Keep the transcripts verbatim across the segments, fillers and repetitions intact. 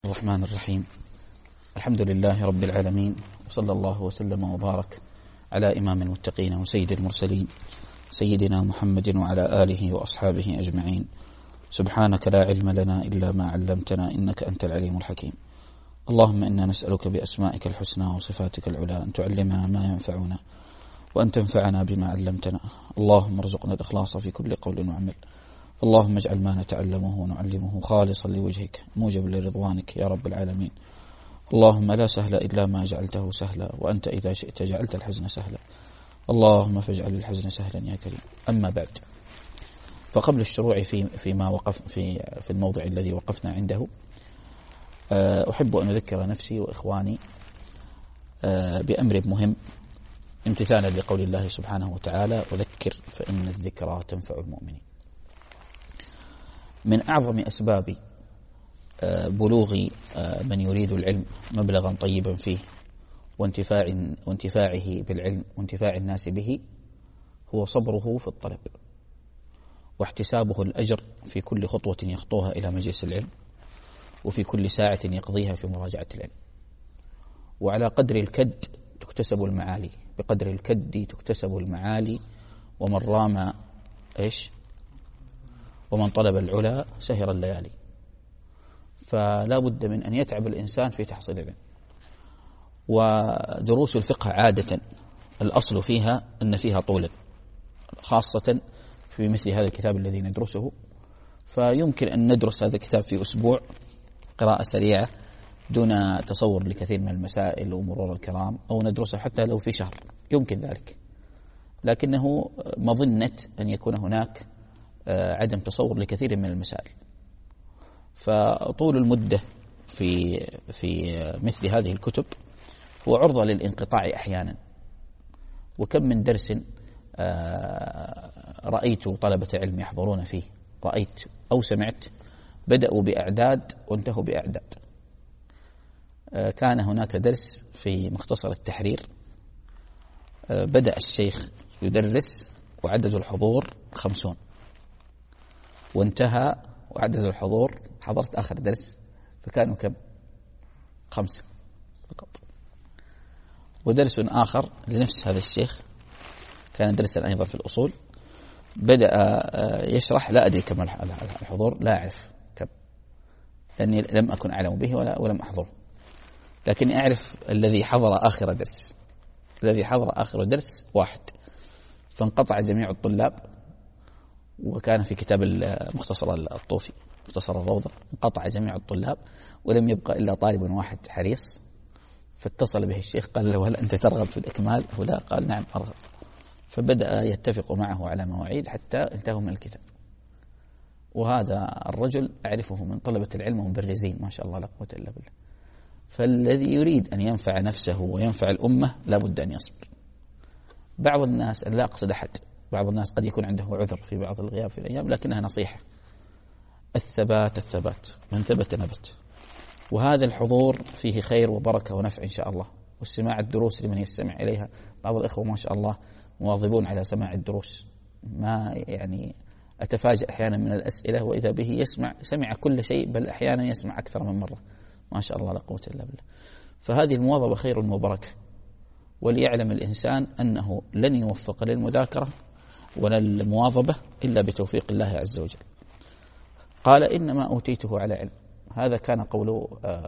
الرحمن الرحيم. الحمد لله رب العالمين، وصلى الله وسلم وبارك على إمام المتقين وسيد المرسلين سيدنا محمد وعلى آله وأصحابه أجمعين. سبحانك لا علم لنا إلا ما علمتنا إنك أنت العليم الحكيم. اللهم إنا نسألك بأسمائك الحسنى وصفاتك العلى أن تعلمنا ما ينفعنا وأن تنفعنا بما علمتنا. اللهم ارزقنا الإخلاص في كل قول وعمل. اللهم اجعل ما نتعلمه ونعلمه خالصا لوجهك موجب لرضوانك يا رب العالمين. اللهم لا سهل إلا ما جعلته سهلا، وأنت إذا شئت جعلت الحزن سهلا. اللهم فاجعل الحزن سهلا يا كريم. أما بعد، فقبل الشروع في فيما وقف في في الموضع الذي وقفنا عنده، أحب أن أذكر نفسي وإخواني بأمر مهم امتثالا لقول الله سبحانه وتعالى: وذكر فإن الذكرى تنفع المؤمنين. من أعظم أسباب بلوغ من يريد العلم مبلغا طيبا فيه وانتفاع وانتفاعه بالعلم وانتفاع الناس به هو صبره في الطلب، واحتسابه الأجر في كل خطوة يخطوها إلى مجلس العلم، وفي كل ساعة يقضيها في مراجعة العلم. وعلى قدر الكد تكتسب المعالي، بقدر الكد تكتسب المعالي. ومن رام إيش ومن طلب العلا سهر الليالي. فلا بد من أن يتعب الإنسان في تحصيل العلم. ودروس الفقه عادة الأصل فيها أن فيها طولا، خاصة في مثل هذا الكتاب الذي ندرسه. فيمكن أن ندرس هذا الكتاب في أسبوع قراءة سريعة دون تصور لكثير من المسائل ومرور الكرام، أو ندرسه حتى لو في شهر، يمكن ذلك. لكنه مظنة أن يكون هناك عدم تصور لكثير من المسائل. فطول المدة في في مثل هذه الكتب هو عرضة للانقطاع أحيانا. وكم من درس رأيت طلبة علم يحضرون فيه، رأيت أو سمعت بدأوا بأعداد وانتهوا بأعداد. كان هناك درس في مختصر التحرير، بدأ الشيخ يدرس وعدد الحضور خمسون، وانتهى وعدد الحضور، حضرت آخر درس فكانوا كم؟ خمسة فقط. ودرس آخر لنفس هذا الشيخ كان درسا أيضا في الأصول، بدأ يشرح، لا أدري كم الحضور، لا أعرف كم، لأني لم أكن أعلم به ولا ولم أحضره، لكن أعرف الذي حضر آخر درس. الذي حضر آخر درس واحد، فانقطع جميع الطلاب. وكان في كتاب المختصر الطوفي مختصر الروضة، انقطع جميع الطلاب ولم يبقى إلا طالب واحد حريص. فاتصل به الشيخ قال له: هل أنت ترغب في الإكمال؟ ولا قال: نعم أرغب. فبدأ يتفق معه على مواعيد حتى انتهوا من الكتاب. وهذا الرجل أعرفه من طلبة العلم ومبرزين ما شاء الله لا قوة إلا بالله. فالذي يريد أن ينفع نفسه وينفع الأمة لا بد أن يصبر. بعض الناس، أن لا أقصد أحد، بعض الناس قد يكون عنده عذر في بعض الغياب في الأيام، لكنها نصيحة: الثبات الثبات، من ثبت نبت. وهذا الحضور فيه خير وبركة ونفع إن شاء الله، واستماع الدروس لمن يستمع إليها. بعض الإخوة ما شاء الله مواظبون على سماع الدروس، ما يعني أتفاجأ أحيانا من الأسئلة وإذا به يسمع سمع كل شيء، بل أحيانا يسمع أكثر من مرة، ما شاء الله لا قوة إلا بالله. فهذه المواظبة خير وبركة. وليعلم الإنسان أنه لن يوفق للمذاكرة ولا المواظبة إلا بتوفيق الله عز وجل. قال: إنما أوتيته على علم. هذا كان قول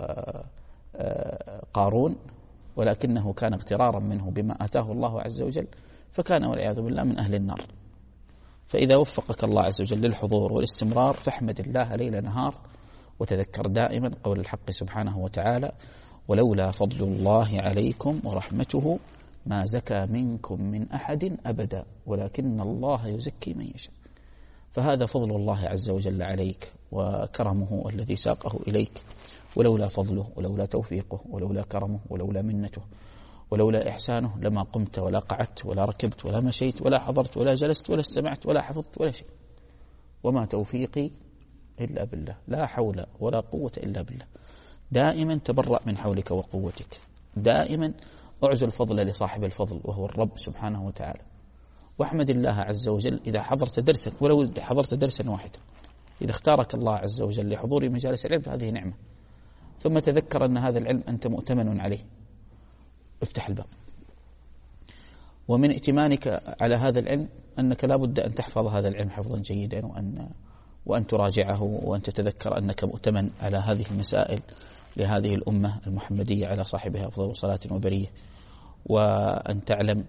قارون، ولكنه كان اغترارا منه بما آتاه الله عز وجل، فكان والعياذ بالله من أهل النار. فإذا وفقك الله عز وجل للحضور والاستمرار فاحمد الله ليل نهار، وتذكر دائما قول الحق سبحانه وتعالى: ولولا فضل الله عليكم ورحمته ما زكى منكم من أحد أبدا ولكن الله يزكي من يشاء. فهذا فضل الله عز وجل عليك وكرمه الذي ساقه إليك. ولولا فضله ولولا توفيقه ولولا كرمه ولولا منته ولولا إحسانه لما قمت ولا قعدت ولا ركبت ولا مشيت ولا حضرت ولا جلست ولا استمعت ولا حفظت ولا شيء. وما توفيقي إلا بالله، لا حول ولا قوة إلا بالله. دائما تبرأ من حولك وقوتك، دائما أعزل الفضل لصاحب الفضل وهو الرب سبحانه وتعالى. واحمد الله عز وجل إذا حضرت درسا، ولو حضرت درسا واحدا. إذا اختارك الله عز وجل لحضور مجالس العلم فهذه نعمة. ثم تذكر أن هذا العلم أنت مؤتمن عليه، افتح الباب. ومن ائتمانك على هذا العلم أنك لا بد أن تحفظ هذا العلم حفظا جيدا، وأن وأن تراجعه، وأن تتذكر أنك مؤتمن على هذه المسائل لهذه الأمة المحمدية على صاحبها أفضل صلاة وبرية. وأن تعلم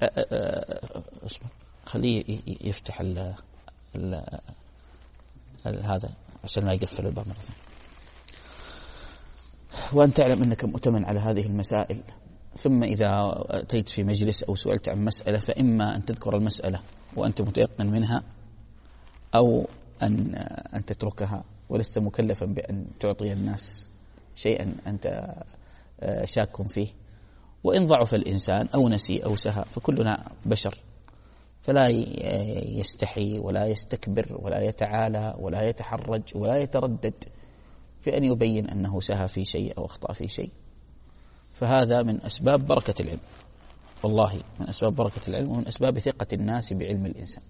خليه يفتح ال ال هذا عشان لا يقفل الباب مرة ثانية. وأن تعلم أنك مؤتمن على هذه المسائل. ثم إذا أتيت في مجلس أو سئلت عن مسألة، فإما أن تذكر المسألة وأنت متيقن منها، أو أن أن تتركها ولست مكلفا بأن تعطي الناس شيئا أنت شاك فيه. وإن ضعف الإنسان أو نسي أو سهى فكلنا بشر، فلا يستحي ولا يستكبر ولا يتعالى ولا يتحرج ولا يتردد في أن يبين أنه سهى في شيء أو أخطأ في شيء. فهذا من أسباب بركة العلم، والله من أسباب بركة العلم ومن أسباب ثقة الناس بعلم الإنسان.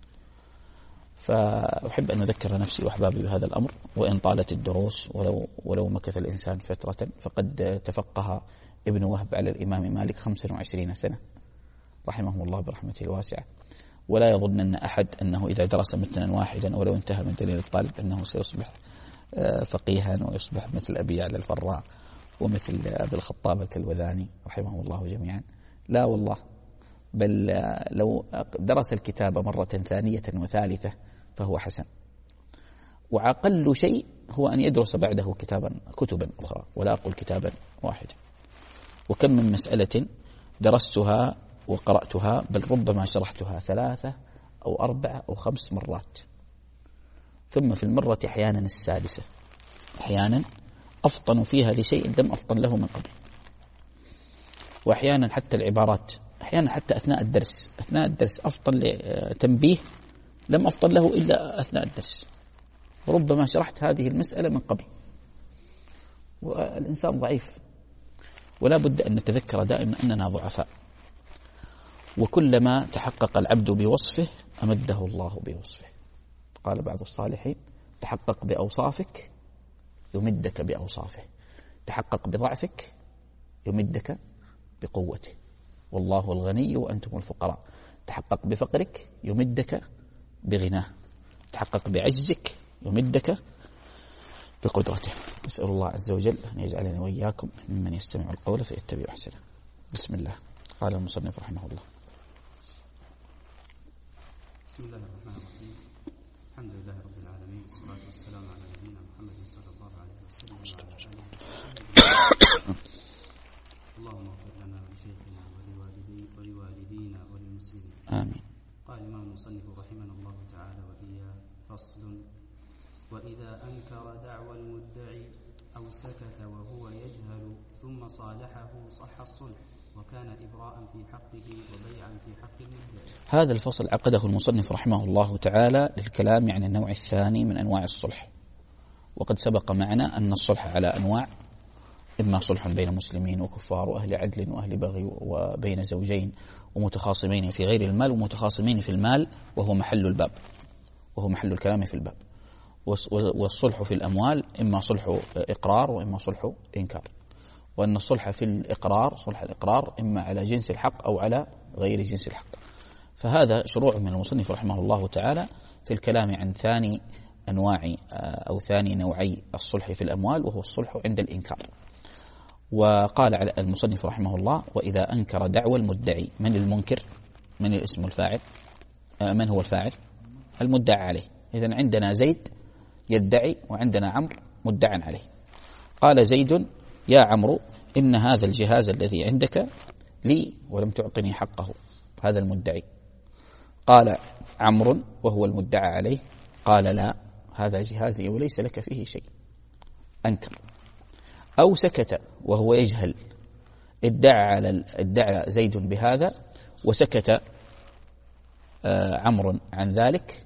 فأحب أن أذكر نفسي وأحبابي بهذا الأمر، وإن طالت الدروس ولو, ولو مكث الإنسان فترة. فقد تفقه ابن وهب على الإمام مالك خمسة وعشرين سنة رحمه الله برحمته الواسعة، ولا يظنن أحد أنه إذا درس متنا واحدا ولو انتهى من دليل الطالب أنه سيصبح فقيها ويصبح مثل أبي يعلى الفراء ومثل أبي الخطاب الكلوذاني رحمه الله جميعا. لا والله، بل لو درس الكتاب مرة ثانية وثالثة فهو حسن. وأقل شيء هو أن يدرس بعده كتابا كتبا أخرى، ولا أقول كتابا واحدا. وكم من مسألة درستها وقرأتها، بل ربما شرحتها ثلاثة أو أربعة أو خمس مرات، ثم في المرة أحيانا السادسة أحيانا أفطن فيها لشيء لم أفطن له من قبل. وأحيانا حتى العبارات، أحيانا حتى أثناء الدرس أثناء الدرس أفطن لتنبيه لم أفطن له إلا أثناء الدرس. وربما شرحت هذه المسألة من قبل. والإنسان ضعيف، ولا بد أن نتذكر دائما أننا ضعفاء. وكلما تحقق العبد بوصفه أمده الله بوصفه. قال بعض الصالحين: تحقق بأوصافك يمدك بأوصافه، تحقق بضعفك يمدك بقوته. والله الغني وأنتم الفقراء. تحقق بفقرك يمدك بغناه، تحقق بعجزك يمدك بقدرته. نسأل الله عز وجل أن يجعلنا وإياكم ممن يستمع القول فيتبع أحسنه. بسم الله. قال المصنف رحمه الله: بسم الله الرحمن الرحيم. الحمد لله رب العالمين، والصلاة والسلام على نبينا محمد صلى الله عليه وسلم وعلى آله وصحبه. اللهم اغفر لنا ولشيخنا ولوالدينا وللمسلمين. آمين. قال الإمام المصنف رحمه الله تعالى: وإياه فصل: وإذا أنكر دعوى المدعي أو سكت وهو يجهل ثم صالحه صح الصلح، وكان إبراء في حقه وبيعا في حق المدعي. هذا الفصل عقده المصنف رحمه الله تعالى للكلام عن النوع الثاني من أنواع الصلح. وقد سبق معنا أن الصلح على أنواع: إما صلح بين مسلمين وكفار وأهل عدل وأهل بغي، وبين زوجين ومتخاصمين في غير المال ومتخاصمين في المال، وهو محل الباب وهو محل الكلام في الباب. والصلح في الأموال إما صلح إقرار وإما صلح إنكار. وأن الصلح في الإقرار، صلح الإقرار، إما على جنس الحق أو على غير جنس الحق. فهذا شروع من المصنف رحمه الله تعالى في الكلام عن ثاني أنواع أو ثاني نوعي الصلح في الأموال، وهو الصلح عند الإنكار. وقال على المصنف رحمه الله: وإذا أنكر دعوى المدعي. من المنكر؟ من الاسم الفاعل؟ من هو الفاعل؟ المدعى عليه. إذن عندنا زيد يدعي وعندنا عمرو مدعى عليه. قال زيد: يا عمرو، إن هذا الجهاز الذي عندك لي ولم تعطني حقه. هذا المدعي. قال عمرو وهو المدعى عليه: قال لا، هذا جهازي وليس لك فيه شيء. أنكر. أو سكت وهو يجهل. ادعى على ادعى زيد بهذا وسكت عمرو عن ذلك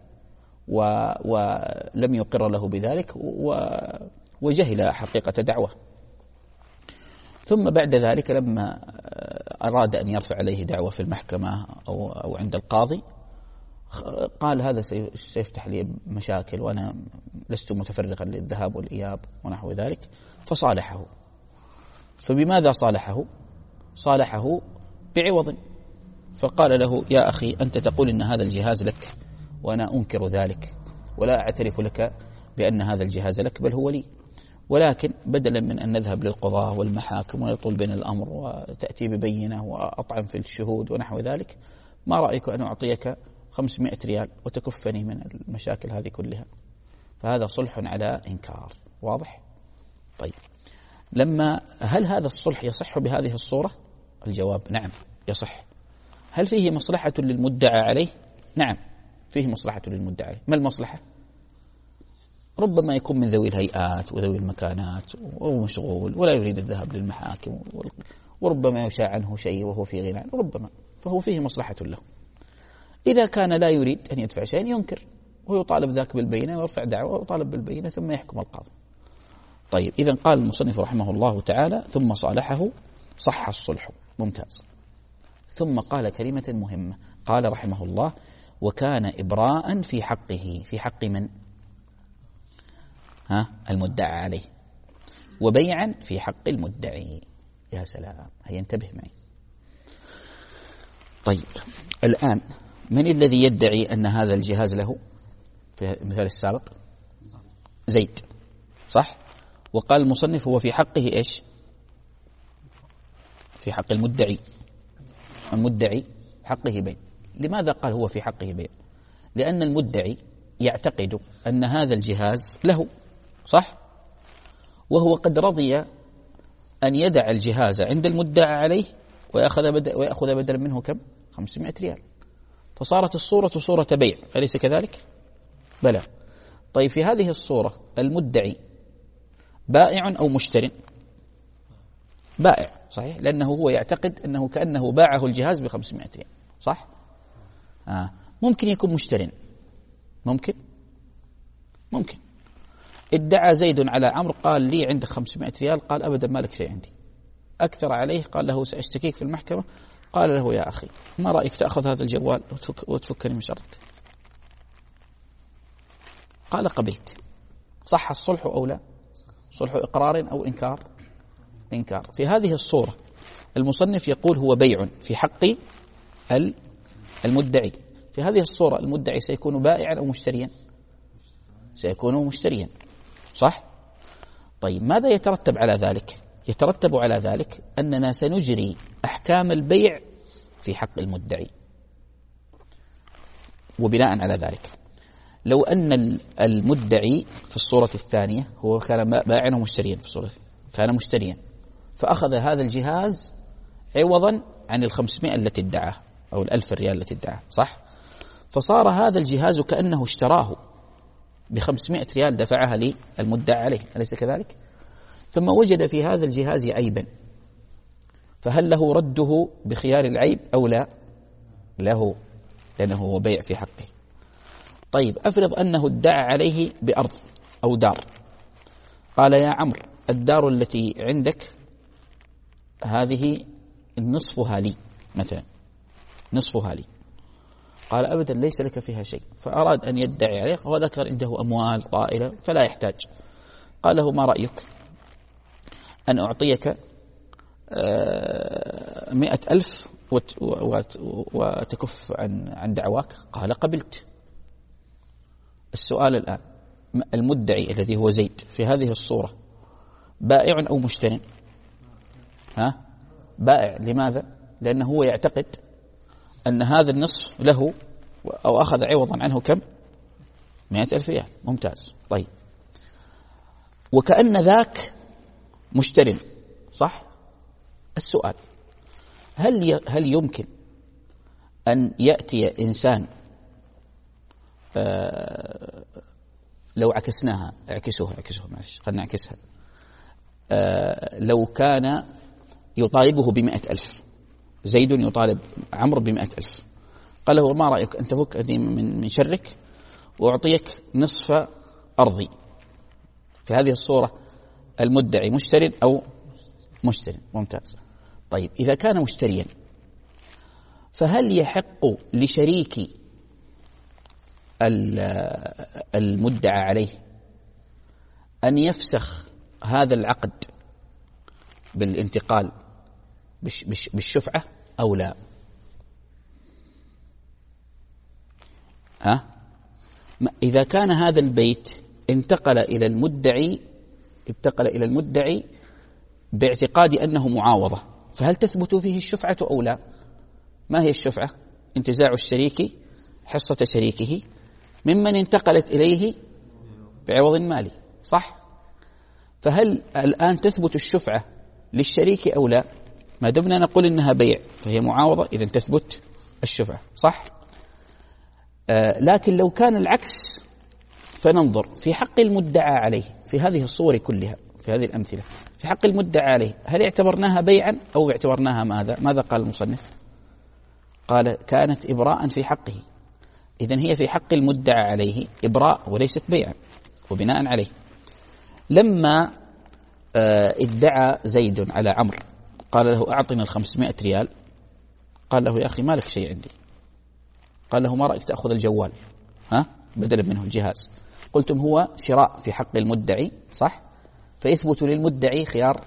ولم يقر له بذلك وجهل حقيقة دعوة. ثم بعد ذلك لما أراد أن يرفع عليه دعوة في المحكمة أو, أو عند القاضي، قال هذا سيفتح لي مشاكل وأنا لست متفرغا للذهاب والإياب ونحو ذلك، فصالحه. فبماذا صالحه؟ صالحه بعوض، فقال له يا أخي أنت تقول إن هذا الجهاز لك وأنا أنكر ذلك ولا أعترف لك بأن هذا الجهاز لك بل هو لي، ولكن بدلا من أن نذهب للقضاء والمحاكم ويطول بين الأمر وتأتي ببينة وأطعن في الشهود ونحو ذلك، ما رأيك أن أعطيك خمسمائة ريال وتكفني من المشاكل هذه كلها؟ فهذا صلح على إنكار. واضح؟ طيب، لما هل هذا الصلح يصح بهذه الصورة؟ الجواب نعم يصح. هل فيه مصلحة للمدعى عليه؟ نعم فيه مصلحة للمدعى عليه. ما المصلحة؟ ربما يكون من ذوي الهيئات وذوي المكانات ومشغول ولا يريد الذهاب للمحاكم، وربما يشاع عنه شيء وهو في غنى، ربما، فهو فيه مصلحة له. إذا كان لا يريد أن يدفع شيئا ينكر ويطالب ذاك بالبينة ويرفع دعوة ويطالب بالبينة ثم يحكم القاضي. طيب، إذن قال المصنف رحمه الله تعالى ثم صالحه صح الصلح. ممتاز. ثم قال كلمة مهمة، قال رحمه الله وكان إبراء في حقه. في حق من؟ ها المدعى عليه. وبيعا في حق المدعي. يا سلام، هيا انتبه معي. طيب، الآن من الذي يدعي أن هذا الجهاز له في المثال السابق؟ زيد، صح؟ وقال المصنف هو في حقه إيش؟ في حق المدعي. المدعي حقه بيع. لماذا قال هو في حقه بيع؟ لأن المدعي يعتقد أن هذا الجهاز له، صح؟ وهو قد رضي أن يدع الجهاز عند المدعى عليه ويأخذ بدل, ويأخذ بدلا منه كم؟ خمسمائة ريال. فصارت الصورة صورة بيع، أليس كذلك؟ بلى. طيب، في هذه الصورة المدعي بائع أو مشتري؟ بائع، صحيح، لأنه هو يعتقد أنه كأنه باعه الجهاز بخمسمائة ريال، صح؟ آه. ممكن يكون مشتري، ممكن ممكن ادعى زيد على عمرو، قال لي عندك خمسمائة ريال، قال أبدا ما لك شيء عندي. أكثر عليه، قال له سأشتكيك في المحكمة، قال له يا أخي ما رأيك تأخذ هذا الجوال وتفك وتفكني من شرك؟ قال قبلت. صح الصلح أو لا؟ صلح إقرار أو إنكار؟ إنكار. في هذه الصورة المصنف يقول هو بيع في حق المدعي. في هذه الصورة المدعي سيكون بائعا أو مشتريا؟ سيكون مشتريا، صح؟ طيب، ماذا يترتب على ذلك؟ يترتب على ذلك أننا سنجري أحكام البيع في حق المدعي. وبناء على ذلك لو أن المدعي في الصورة الثانية هو كان بائعا ومشتريا، في الصورة كان مشتريا، فأخذ هذا الجهاز عوضا عن الخمسمائة التي ادعاها أو الألف ريال التي ادعاها، صح؟ فصار هذا الجهاز كأنه اشتراه بخمسمائة ريال دفعها للمدعى عليه، أليس كذلك؟ ثم وجد في هذا الجهاز عيبا، فهل له رده بخيار العيب أو لا؟ له، لأنه هو بيع في حقه. طيب، أفرض أنه ادعى عليه بأرض أو دار، قال يا عمرو الدار التي عندك هذه نصفها لي مثلا، نصفها لي. قال أبدا ليس لك فيها شيء، فأراد أن يدعي عليه وذكر عنده أموال طائلة فلا يحتاج. قال له ما رأيك أن أعطيك مئة ألف وتكف عن عن دعواك؟ قال قبلت. السؤال الآن، المدعي الذي هو زيد في هذه الصورة بائع أو مشتري؟ ها؟ بائع. لماذا؟ لأنه هو يعتقد أن هذا النصف له أو أخذ عوضا عنه كم؟ مئة ألف ريال. ممتاز. طيب، وكأن ذاك مشتري، صح؟ السؤال، هل هل يمكن أن يأتي إنسان آه لو عكسناها اعكسوها اعكسوها معلش خلنا نعكسها آه لو كان يطالبه بمئة ألف، زيد يطالب عمرو بمئة ألف، قال له ما رأيك أن تفك من من شرك وأعطيك نصف أرضي؟ في هذه الصورة المدعي مشتري أو مشتري؟ ممتاز. طيب، إذا كان مشتريا فهل يحق لشريكي المدعى عليه أن يفسخ هذا العقد بالانتقال بالشفعة أو لا؟ ها؟ إذا كان هذا البيت انتقل إلى المدعي انتقل إلى المدعي باعتقاد أنه معاوضة، فهل تثبت فيه الشفعة أو لا؟ ما هي الشفعة؟ انتزاع الشريك حصة شريكه ممن انتقلت إليه بعوض مالي، صح؟ فهل الآن تثبت الشفعة للشريك أو لا؟ ما دمنا نقول إنها بيع فهي معاوضة، إذن تثبت الشفعة، صح؟ آه لكن لو كان العكس فننظر في حق المدعى عليه في هذه الصور كلها، في هذه الأمثلة، في حق المدعى عليه هل اعتبرناها بيعا أو اعتبرناها ماذا؟ ماذا قال المصنف؟ قال كانت إبراء في حقه، إذن هي في حق المدعى عليه إبراء وليست بيعا. وبناء عليه لما آه ادعى زيد على عمرو قال له أعطنا الخمسمائة ريال، قال له يا أخي ما لك شيء عندي، قال له ما رأيك تأخذ الجوال ها بدلا منه الجهاز؟ قلتم هو شراء في حق المدعي، صح؟ فيثبت للمدعي خيار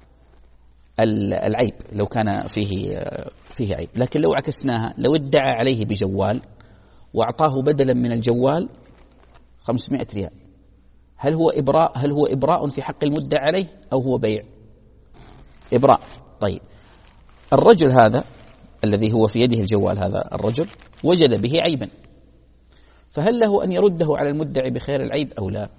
العيب لو كان فيه فيه عيب. لكن لو عكسناها، لو ادعى عليه بجوال وأعطاه بدلا من الجوال خمسمائة ريال، هل هو إبراء هل هو إبراء في حق المدعى عليه أو هو بيع؟ إبراء. طيب الرجل هذا الذي هو في يده الجوال، هذا الرجل وجد به عيبا، فهل له أن يرده على المدعي بخير العيب أو لا؟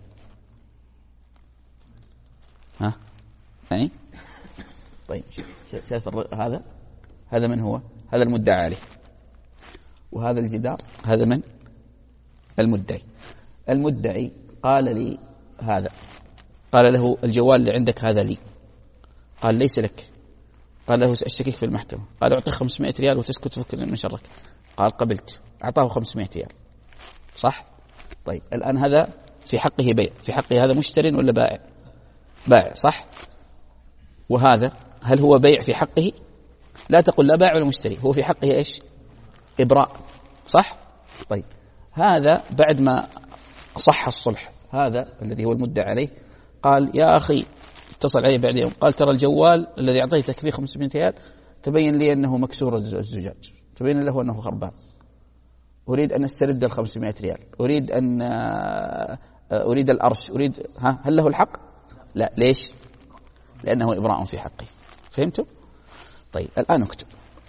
ها؟ يعني؟ طيب شايف هذا هذا من هو؟ هذا المدعى عليه، وهذا الجدار هذا من؟ المدعي. المدعي قال لي هذا، قال له الجوال اللي عندك هذا لي، قال ليس لك، قال له سأشتكيك في المحكمة، قال أعطيك خمسمائة ريال وتسكت وفكر من شرك، قال قبلت، أعطاه خمسمائة ريال، صح؟ طيب الآن هذا في حقه بيع، في حقه هذا مشتري ولا بائع؟ بائع، صح؟ وهذا هل هو بيع في حقه؟ لا تقل لا بائع ولا مشتري، هو في حقه إيش؟ إبراء، صح؟ طيب هذا بعد ما صح الصلح، هذا الذي هو المدعى عليه قال يا أخي، اتصل عليه بعد يوم قال ترى الجوال الذي أعطيتك فيه خمسمائة ريال تبين لي أنه مكسور الزجاج، تبين له أنه خربان، أريد أن أسترد الخمسمائة ريال، أريد أن أريد الأرش، أريد ها هل له الحق؟ لا. ليش؟ لأنه إبراء في حقه. فهمتم؟ طيب الآن اكتب.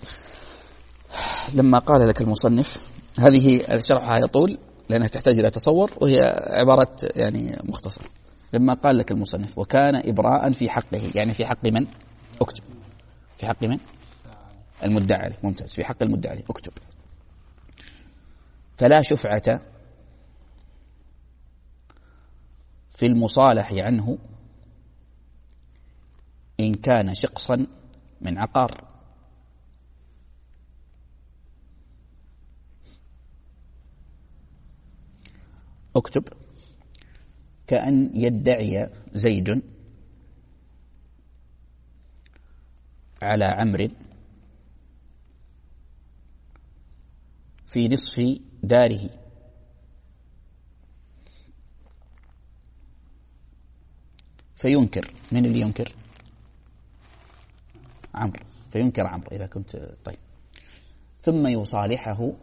لما قال لك المصنف، هذه شرحها يطول لأنها تحتاج إلى تصور، وهي عبارة يعني مختصرة. لما قال لك المصنف وكان إبراء في حقه، يعني في حق من؟ اكتب. في حق من؟ المدعى عليه. ممتاز، في حق المدعى عليه اكتب. فلا شفعة في المصالح عنه إن كان شقصا من عقار. اكتب كأن يدعي زيد على عمرو في نصف داره، فينكر. من اللي ينكر؟ عمرو. فينكر عمرو إذا كنت طيب، ثم يصالحه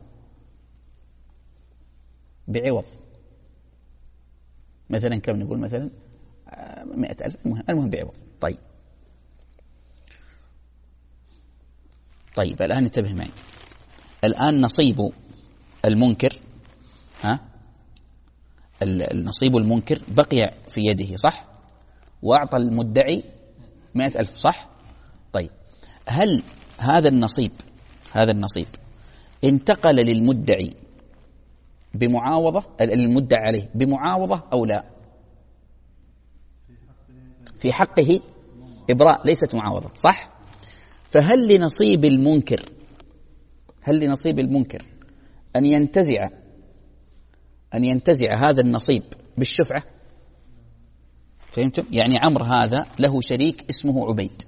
بعوض، مثلا كم نقول؟ مثلا مئة ألف، المهم بعوض. طيب طيب الآن انتبه معي، الآن نصيب المنكر، ها النصيب المنكر بقي في يده، صح؟ وأعطى المدعي مئة ألف، صح؟ طيب هل هذا النصيب هذا النصيب انتقل للمدعي بمعاوضة، المدعى عليه بمعاوضة أو لا؟ في حقه إبراء ليست معاوضة، صح؟ فهل لنصيب المنكر هل لنصيب المنكر أن ينتزع أن ينتزع هذا النصيب بالشفعة؟ فهمتم؟ يعني عمرو هذا له شريك اسمه عبيد،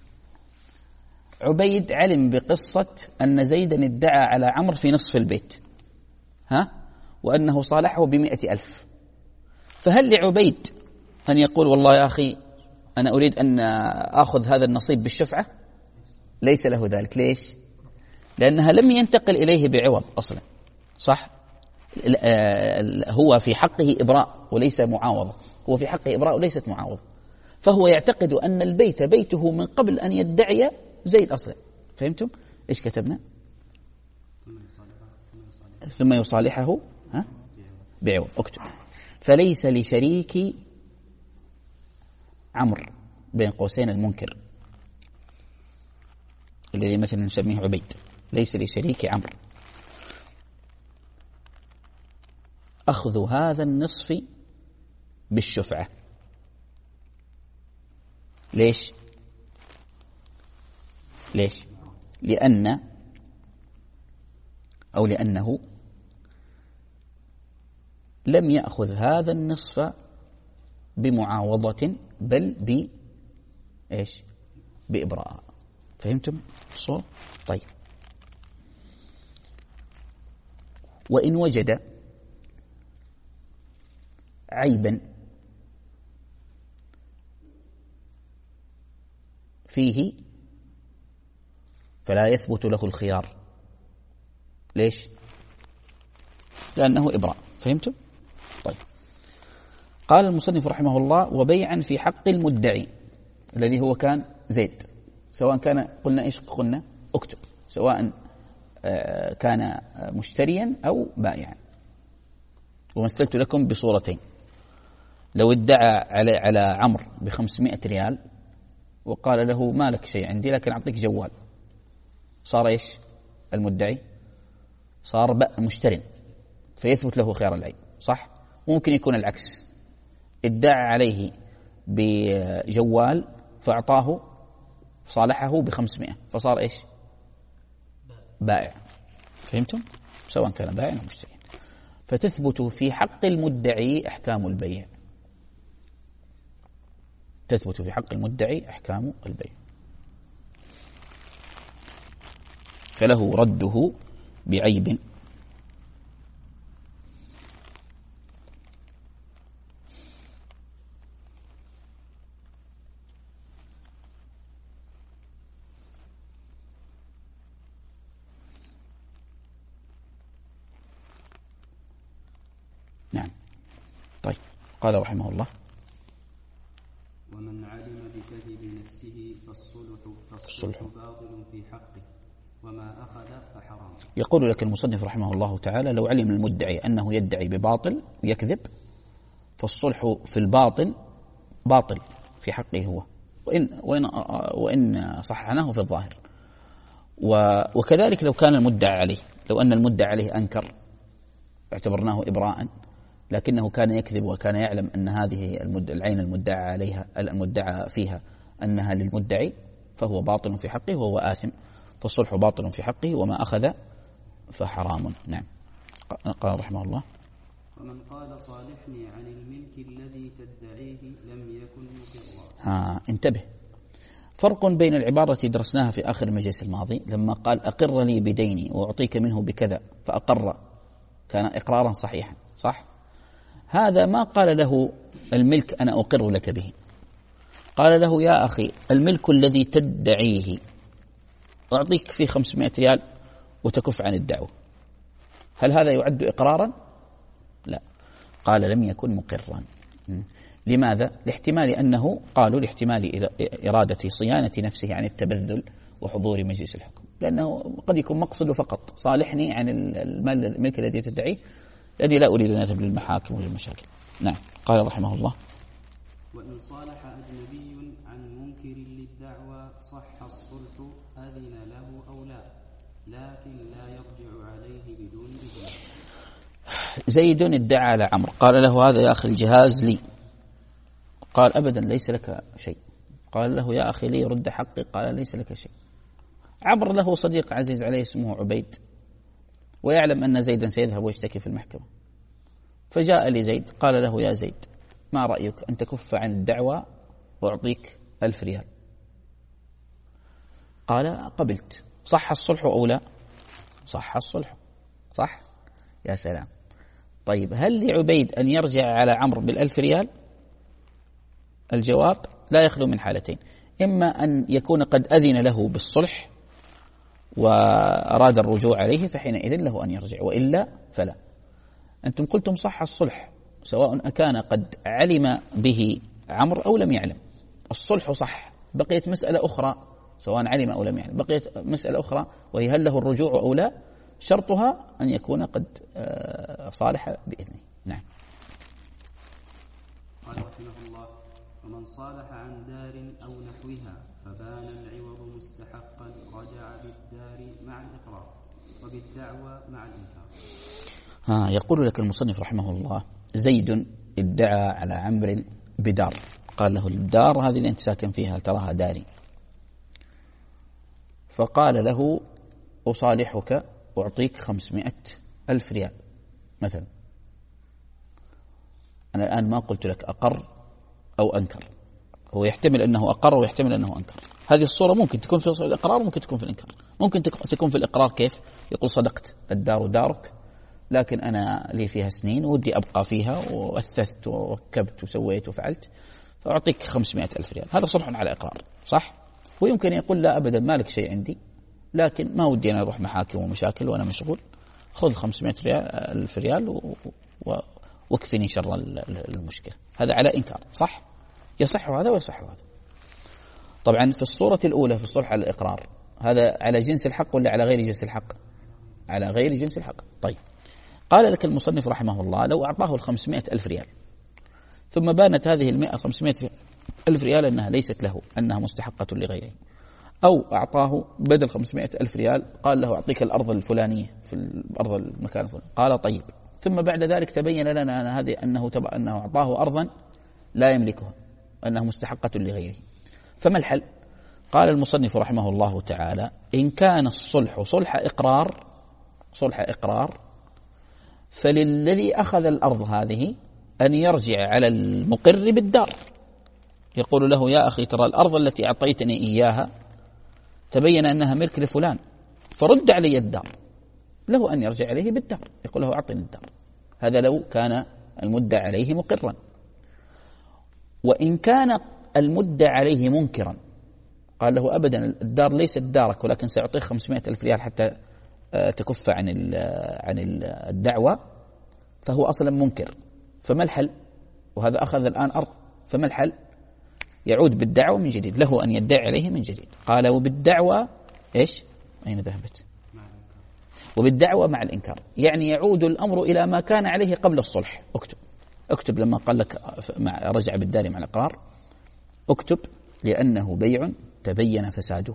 عبيد علم بقصة أن زيدا ادعى على عمرو في نصف البيت، ها؟ وأنه صالحه بمئة ألف، فهل لعبيد أن يقول والله يا أخي أنا أريد أن أخذ هذا النصيب بالشفعة؟ ليس له ذلك. ليش؟ لأنها لم ينتقل إليه بعوض أصلا، صح؟ هو في حقه إبراء وليس معاوضة، هو في حقه إبراء وليست معاوضة، فهو يعتقد أن البيت بيته من قبل أن يدعي زيد أصلا. فهمتم؟ إيش كتبنا؟ ثم يصالحه ها؟ بعوض. اكتب: فليس لشريك عمرو بين قوسين المنكر الذي مثلا نسميه عبيد، ليس لشريك عمرو أخذ هذا النصف بالشفعة. ليش؟ ليش؟ لأن أو لأنه لم يأخذ هذا النصف بمعاوضة بل ب إيش؟ بإبراء. فهمتم الصورة؟ طيب، وإن وجد عيبا فيه فلا يثبت له الخيار. ليش؟ لأنه إبراء. فهمتم؟ طيب، قال المصنف رحمه الله: وبيعا في حق المدعي الذي هو كان زيد، سواء كان قلنا إيش قلنا؟ اكتب، سواء كان مشتريا أو بائعا. ومثلت لكم بصورتين: لو ادعى على على عمرو بخمسمائة ريال وقال له ما لك شيء عندي لكن أعطيك جوال، صار إيش المدعي؟ صار بائع مشتري، فيثبت له خيار العيب، صح؟ ممكن يكون العكس، ادعى عليه بجوال فأعطاه صالحه بخمسمائة فصار إيش؟ بائع. فهمتم؟ سواء كان بائع أو مشتري. فتثبت في حق المدعي أحكام البيع، تثبت في حق المدعي أحكام البيع، فله رده بعيب. نعم. طيب، قال رحمه الله: ومن علم بكذب نفسه فالصلح فالصلح باطل في حقه وما أخذ فحرام. يقول لك المصنف رحمه الله تعالى: لو علم المدعي أنه يدعي بباطل ويكذب فالصلح في الباطن باطل في حقه هو، وإن, وإن, وإن صححناه في الظاهر. وكذلك لو كان المدعى عليه، لو أن المدعى عليه أنكر اعتبرناه إبراء، لكنه كان يكذب وكان يعلم أن هذه العين المدعى عليها المدعى فيها أنها للمدعي، فهو باطل في حقه وهو آثم، فالصلح باطل في حقه وما أخذ فحرام. نعم. قال رحمه الله: ومن قال صالحني عن الملك الذي تدعيه لم يكن مقرا. ها، انتبه، فرق بين العبارة التي درسناها في آخر المجلس الماضي لما قال أقر لي بديني وأعطيك منه بكذا، فأقر كان إقرارا صحيحا، صح؟ هذا ما قال له الملك أنا أقر لك به، قال له يا أخي الملك الذي تدعيه أعطيك فيه خمسمائة ريال وتكف عن الدعوة. هل هذا يعد إقرارا؟ لا. قال لم يكن مقرا. لماذا؟ لاحتمال أنه قالوا لاحتمال إرادة صيانة نفسه عن التبذل وحضور مجلس الحكم، لأنه قد يكون مقصده فقط صالحني عن المال الملك الذي تدعيه الذي لا أريد أن أذهب للمحاكم وللمشاكل. نعم. قال رحمه الله: وإن صالح أجنبي عن منكر للدعوى صح الصلح أذن له أو لا، لكن لا يرجع عليه بدون إذن. زيد ادعى على عمرو، قال له هذا يا أخي الجهاز لي، قال أبدا ليس لك شيء. قال له يا أخي لي رد حقي، قال ليس لك شيء. عمرو له صديق عزيز عليه اسمه عبيد، ويعلم أن زيدا سيذهب ويشتكي في المحكمة، فجاء لزيد قال له يا زيد ما رأيك أن تكف عن الدعوة وأعطيك ألف ريال؟ قال قبلت. صح الصلح أو لا؟ صح الصلح، صح؟ يا سلام. طيب هل لعبيد أن يرجع على عمرو بالألف ريال؟ الجواب لا يخلو من حالتين، إما أن يكون قد أذن له بالصلح وأراد الرجوع عليه فحينئذ له أن يرجع، وإلا فلا. أنتم قلتم صح الصلح سواء أكان قد علم به عمرو أو لم يعلم، الصلح صح. بقيت مسألة أخرى سواء علم أو لم يعلم، بقيت مسألة أخرى وهي هل له الرجوع أو لا، شرطها أن يكون قد صالح بإذنه. نعم. قال رحمه الله: ومن صالح عن دار أو نحوها فبان العوض مستحقا رجع بالدار مع الإقرار وبالدعوى مع الإنكار. ها يقول لك المصنف رحمه الله: زيد ادعى على عمرو بدار، قال له الدار هذه اللي أنت ساكن فيها تراها داري، فقال له أصالحك وأعطيك خمسمائة ألف ريال مثلا. أنا الآن ما قلت لك أقر أو أنكر، هو يحتمل أنه أقر ويحتمل أنه أنكر. هذه الصورة ممكن تكون في الإقرار وممكن تكون في الإنكار. ممكن تكون في الإقرار كيف؟ يقول صدقت الدار دارك، لكن أنا لي فيها سنين ودي أبقى فيها وأثثت وركبت وسويت وفعلت فأعطيك خمسمائة ألف ريال، هذا صلح على إقرار صح؟ ويمكن يقول لا أبدا مالك شيء عندي، لكن ما ودي أنا أروح محاكم ومشاكل وأنا مشغول، خذ خمسمائة ألف ريال و... و... واكفني شر المشكلة. هذا على إنكار صح؟ يصح هذا ويصح هذا. طبعا في الصورة الأولى في الصلح على الإقرار هذا على جنس الحق ولا على غير جنس الحق؟ على غير جنس الحق. طيب قال لك المصنف رحمه الله: لو أعطاه الخمسمائة ألف ريال ثم بانت هذه المئة خمسمائة ألف ريال أنها ليست له، أنها مستحقة لغيره، أو أعطاه بدل خمسمائة ألف ريال قال له أعطيك الأرض الفلانية في الأرض المكان الفلاني، قال طيب، ثم بعد ذلك تبين لنا أن هذه أنه تبع أنه أعطاه أرضا لا يملكها، أنها مستحقة لغيره، فما الحل؟ قال المصنف رحمه الله تعالى: إن كان الصلح صلح إقرار صلح إقرار فللذي أخذ الأرض هذه أن يرجع على المقر بالدار، يقول له: يا أخي ترى الأرض التي أعطيتني إياها تبين أنها ملك لفلان فرد علي الدار، له أن يرجع عليه بالدار، يقول له أعطني الدار. هذا لو كان المدعى عليه مقرا. وإن كان المدعى عليه منكرا قال له أبدا الدار ليست دارك ولكن سأعطيك خمسمائة ألف ريال حتى تكف عن عن الدعوة، فهو أصلا منكر، فما الحل؟ وهذا أخذ الآن أرض، فما الحل؟ يعود بالدعوة من جديد، له أن يدعي عليه من جديد. قال وبالدعوة إيش؟ أين ذهبت؟ وبالدعوة مع الإنكار، يعني يعود الأمر إلى ما كان عليه قبل الصلح. اكتب اكتب لما قال لك مع رجع بالدار مع الإقرار، اكتب لأنه بيع تبين فساده.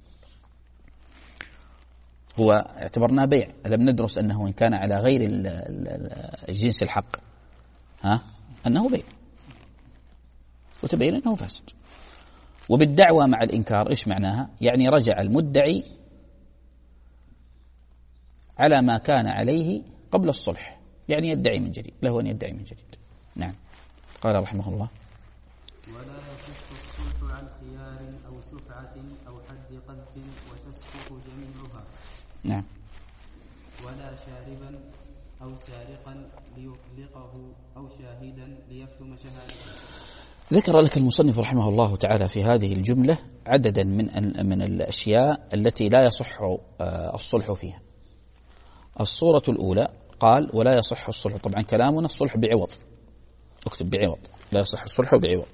هو اعتبرناه بيع، لم ندرس أنه إن كان على غير الجنس الحق ها أنه بيع، وتبين أنه فاسد. وبالدعوة مع الإنكار إيش معناها؟ يعني رجع المدعي على ما كان عليه قبل الصلح، يعني يدعي من جديد، له أن يدعي من جديد. نعم. قال رحمه الله: ولا يصح الصلح عن خيار أو شفعة أو حد قذف وتسقط جميعها. نعم. ولا شاربا أو سارقا ليطلقه أو شاهدا ليكتم شهادته. ذكر لك المصنف رحمه الله تعالى في هذه الجملة عددا من من الأشياء التي لا يصح الصلح فيها. الصورة الأولى قال: ولا يصح الصلح، طبعا كلامنا الصلح بعوض، اكتب بعوض، لا يصح الصلح بعوض،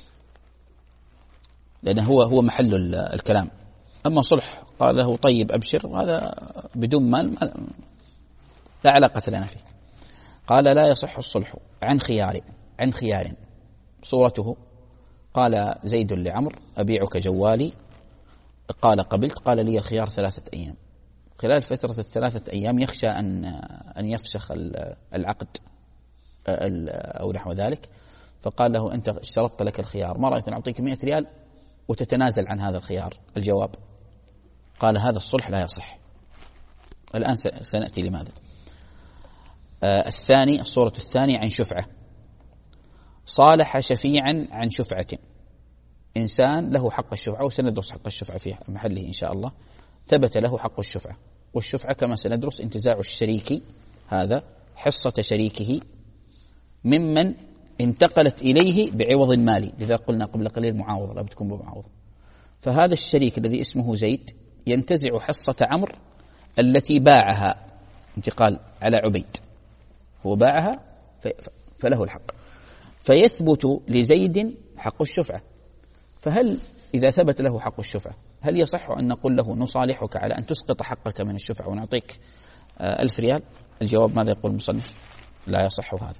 لأنه هو هو محل الكلام. أما صلح قال له طيب أبشر، هذا بدون مال لا علاقة لنا فيه. قال: لا يصح الصلح عن خيار عن خيار صورته قال زيد لعمر: أبيعك جوالي، قال قبلت، قال لي الخيار ثلاثة أيام. خلال فترة الثلاثة أيام يخشى أن أن يفسخ العقد أو نحو ذلك، فقال له: أنت اشترطت لك الخيار، ما رأيك نعطيك مئة ريال وتتنازل عن هذا الخيار؟ الجواب قال: هذا الصلح لا يصح. الآن سنأتي لماذا. آه الثاني، الصورة الثانية عن شفعة، صالح شفيعا عن شفعة، إنسان له حق الشفعة، وسندرس حق الشفعة في محله إن شاء الله، ثبت له حق الشفعة، والشفعة كما سندرس انتزاع الشريك هذا حصة شريكه ممن انتقلت إليه بعوض مالي، لذا قلنا قبل قليل معاوضة لا بتكون بمعاوضة. فهذا الشريك الذي اسمه زيد ينتزع حصة عمرو التي باعها انتقال على عبيد، هو باعها فله الحق، فيثبت لزيد حق الشفعة. فهل إذا ثبت له حق الشفعة هل يصح أن نقول له نصالحك على أن تسقط حقك من الشفعة ونعطيك ألف ريال؟ الجواب ماذا يقول المصنف؟ لا يصح هذا.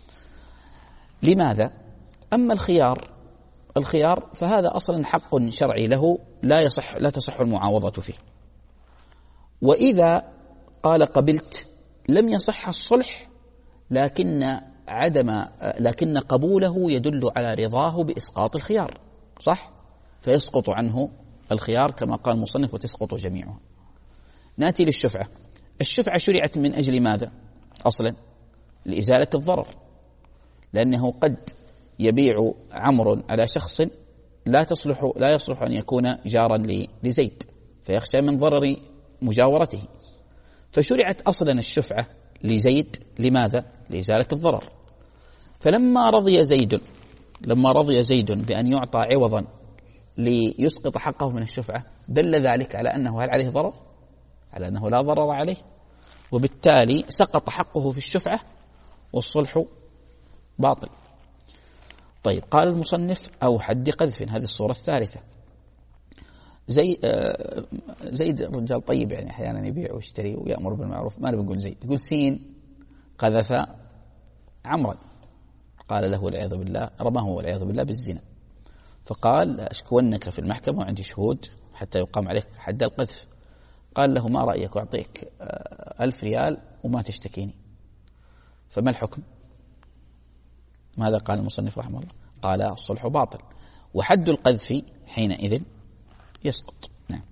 لماذا؟ أما الخيار الخيار فهذا أصلا حق شرعي له لا يصح لا تصح المعاوضة فيه. وإذا قال قبلت لم يصح الصلح، لكن عدم لكن قبوله يدل على رضاه بإسقاط الخيار، صح؟ فيسقط عنه الخيار كما قال المصنف وتسقط جميعها. نأتي للشفعة. الشفعة شرعت من أجل ماذا؟ أصلا لإزالة الضرر، لأنه قد يبيع عمرو على شخص لا تصلح لا يصلح أن يكون جارا لزيد، فيخشى من ضرر مجاورته، فشرعت أصلا الشفعة لزيد لماذا؟ لإزالة الضرر. فلما رضي زيد لما رضي زيد بأن يعطى عوضا ليسقط حقه من الشفعة دل ذلك على أنه هل عليه ضرر؟ على أنه لا ضرر عليه، وبالتالي سقط حقه في الشفعة والصلح باطل. طيب، قال المصنف أو حد قذف، هذه الصورة الثالثة. زي آه زيد رجال طيب، يعني أحيانا يبيع ويشتري ويأمر بالمعروف، ما نبي نقول زيد، يقول سين قذف عمرا، قال له والعياذ بالله، رماه والعياذ بالله بالزنا، فقال أشكونك في المحكمة وعندي شهود حتى يقام عليك حد القذف. قال له ما رأيك أعطيك ألف ريال وما تشتكيني، فما الحكم؟ ماذا قال المصنف رحمه الله؟ قال الصلح باطل، وحد القذف حينئذ يسقط. نعم.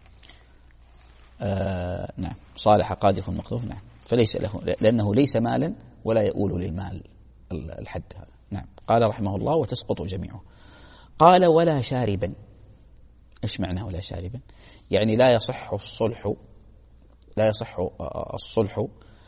آه نعم صالح قاذف مقذوف، نعم، فليس له، لأنه ليس مالا ولا يؤول للمال الحد هذا. نعم. قال رحمه الله وتسقط جميعه. قال ولا شاربا. إيش معنى ولا شاربا؟ يعني لا يصح الصلح لا يصح الصلح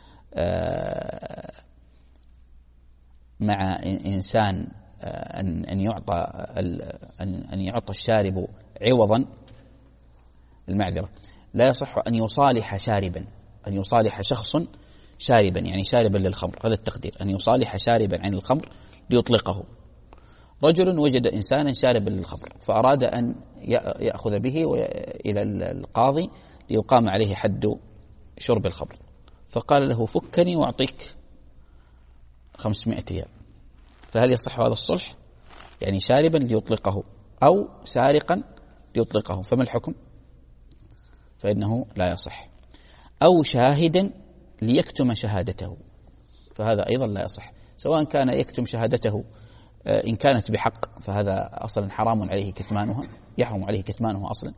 مع إنسان أن أن يعطى أن يعطى الشارب عوضا، المعذرة، لا يصح أن يصالح شاربا أن يصالح شخص شاربا، يعني شاربا للخمر، هذا التقدير، أن يصالح شاربا عن الخمر ليطلقه. رجل وجد إنسانا شاربا للخمر فأراد أن يأخذ به إلى القاضي ليقام عليه حد شرب الخمر، فقال له فكني وأعطيك خمسمائة ريال. فهل يصح هذا الصلح؟ يعني شاربا ليطلقه أو سارقا ليطلقه، فما الحكم؟ فإنه لا يصح. أو شاهدا ليكتم شهادته، فهذا أيضا لا يصح، سواء كان يكتم شهادته إن كانت بحق فهذا أصلا حرام عليه كتمانها، يحرم عليه كتمانها أصلا،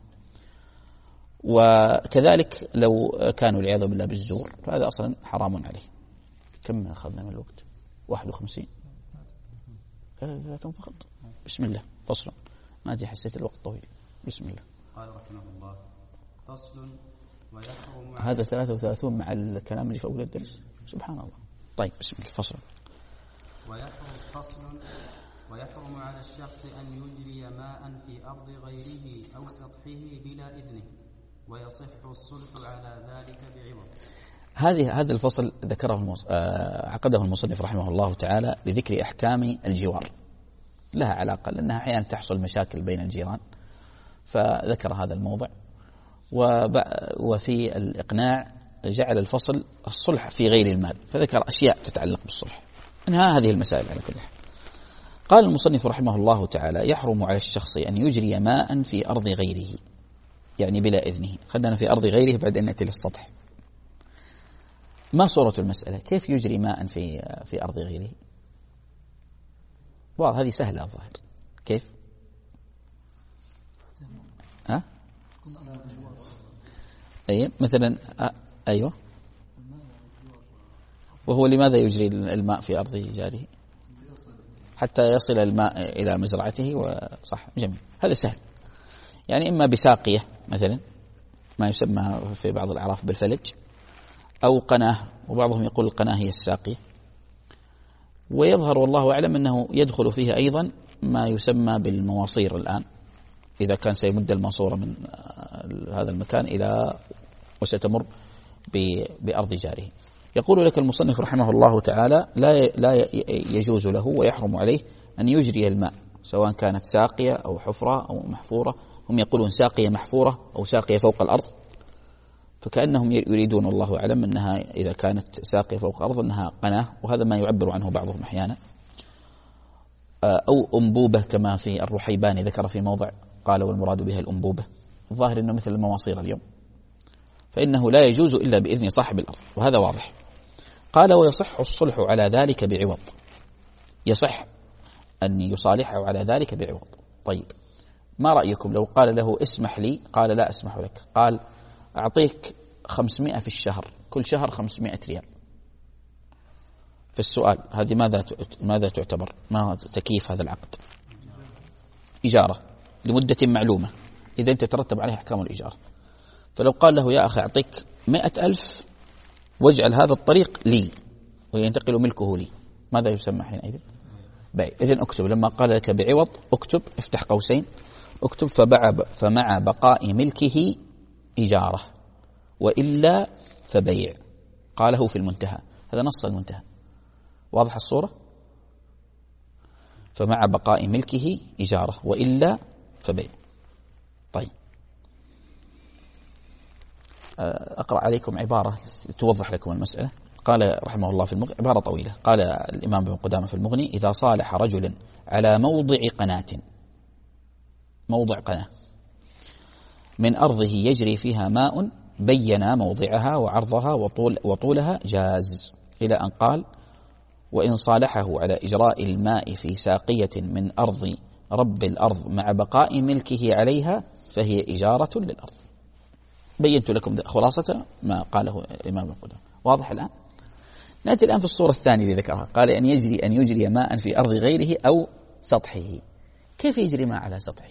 وكذلك لو كانوا والعياذ بالله بالزور فهذا أصلا حرام عليه. كم أخذنا من الوقت؟ واحد وخمسين ثلاثة فقط. بسم الله. فصل. ما أدري حسيت الوقت طويل. بسم الله. قال رحمه الله فصل ويحرم هذا ثلاثة وثلاثون مع الكلام اللي في أول الدرس، سبحان الله. طيب بسم الله. فصل. ويحرم فصل ويحرم على الشخص أن يجري ماء في أرض غيره أو سطحه بلا إذنه، ويصح الصلح على ذلك بعوض. هذه هذا الفصل ذكره المص... آه... عقده المصنف رحمه الله تعالى لذكر أحكام الجوار، لها علاقة لأنها أحيانا تحصل مشاكل بين الجيران، فذكر هذا الموضع. وب... وفي الإقناع جعل الفصل الصلح في غير المال، فذكر أشياء تتعلق بالصلح، منها هذه المسائل على كل حال. قال المصنف رحمه الله تعالى يحرم على الشخص أن يجري ماء في أرض غيره، يعني بلا إذنه. خلنا في أرض غيره بعد أن نأتي للسطح. ما صورة المسألة؟ كيف يجري ماء في في أرض غيره؟ واضح، هذه سهلة الظاهر. كيف؟ ها؟ أي مثلا أ... أيوه. وهو لماذا يجري الماء في أرض جاره؟ حتى يصل الماء إلى مزرعته، وصح، جميل، هذا سهل. يعني إما بساقية مثلا، ما يسمى في بعض الأعراف بالفلج، أو قناة، وبعضهم يقول القناة هي الساقية. ويظهر والله أعلم أنه يدخل فيه أيضا ما يسمى بالمواصير الآن، إذا كان سيمد الماسورة من هذا المكان إلى وستمر بأرض جاره. يقول لك المصنف رحمه الله تعالى: لا لا يجوز له ويحرم عليه أن يجري الماء، سواء كانت ساقية أو حفرة أو محفورة. هم يقولون ساقية محفورة أو ساقية فوق الأرض، فكأنهم يريدون والله أعلم أنها إذا كانت ساقية فوق الأرض أنها قناة، وهذا ما يعبر عنه بعضهم أحيانا. أو أنبوبة كما في الرحيباني ذكر في موضع قال والمراد بها الأنبوبة، الظاهر أنه مثل المواصير اليوم، فإنه لا يجوز إلا بإذن صاحب الأرض، وهذا واضح. قال: ويصح الصلح على ذلك بعوض، يصح أن يصالحه على ذلك بعوض. طيب، ما رأيكم لو قال له اسمح لي؟ قال لا أسمح لك. قال أعطيك خمسمائة في الشهر، كل شهر خمسمائة ريال. فالسؤال هذه ماذا ماذا تعتبر؟ ما تكييف هذا العقد؟ إجارة لمدة معلومة، إذا أنت ترتب عليه أحكام الإجارة. فلو قال له يا أخي أعطيك مئة ألف واجعل هذا الطريق لي وينتقل ملكه لي، ماذا يسمى حينئذ؟ بيع. إذن اكتب، لما قال لك بعوض اكتب، افتح قوسين، اكتب فمع بقاء ملكه إجارة، وإلا فبيع. قاله في المنتهى، هذا نص المنتهى، واضح الصورة؟ فمع بقاء ملكه إجارة وإلا فبيع. طيب، أقرأ عليكم عبارة توضح لكم المسألة. قال رحمه الله في المغني، عبارة طويلة، قال الإمام ابن قدامة في المغني: إذا صالح رجل على موضع قناة، موضع قناة من أرضه يجري فيها ماء، بينا موضعها وعرضها وطول وطولها، جاز، إلى أن قال: وإن صالحه على إجراء الماء في ساقية من أرض رب الأرض مع بقاء ملكه عليها فهي إجارة للأرض. بينت لكم خلاصة ما قاله الإمام ابن قدامة، واضح الآن؟ نأتي الآن في الصورة الثانية اللي ذكرها، قال أن يجري أن يجري ماء في أرض غيره أو سطحه. كيف يجري ماء على سطحه؟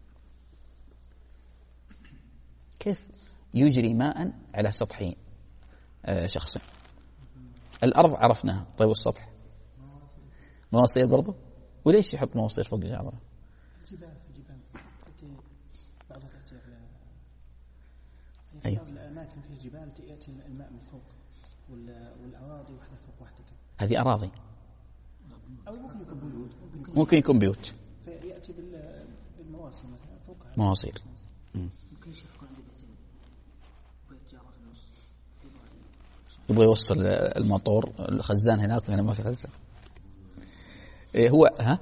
كيف يجري ماء على سطح شخص؟ الأرض عرفناها، طيب والسطح؟ مواسير برضه؟ وليش يحط مواسير فوق الجبال؟ الجبال في الجبال تأتي بعضها تأتي على أيوة. بعض الأماكن في الجبال يأتي الماء من فوق، والأراضي واحدة فوق واحدة كده. هذه أراضي، أو ممكن يكون بيوت، ممكن يكون, ممكن يكون بيوت، فيأتي بالمواسير مثلا فوقها مواسير. ممكن يشوف عند بيتين بيت جاره في النص، يبغى يوصل الموتور الخزان هناك وهنا ما في خزان. هو ها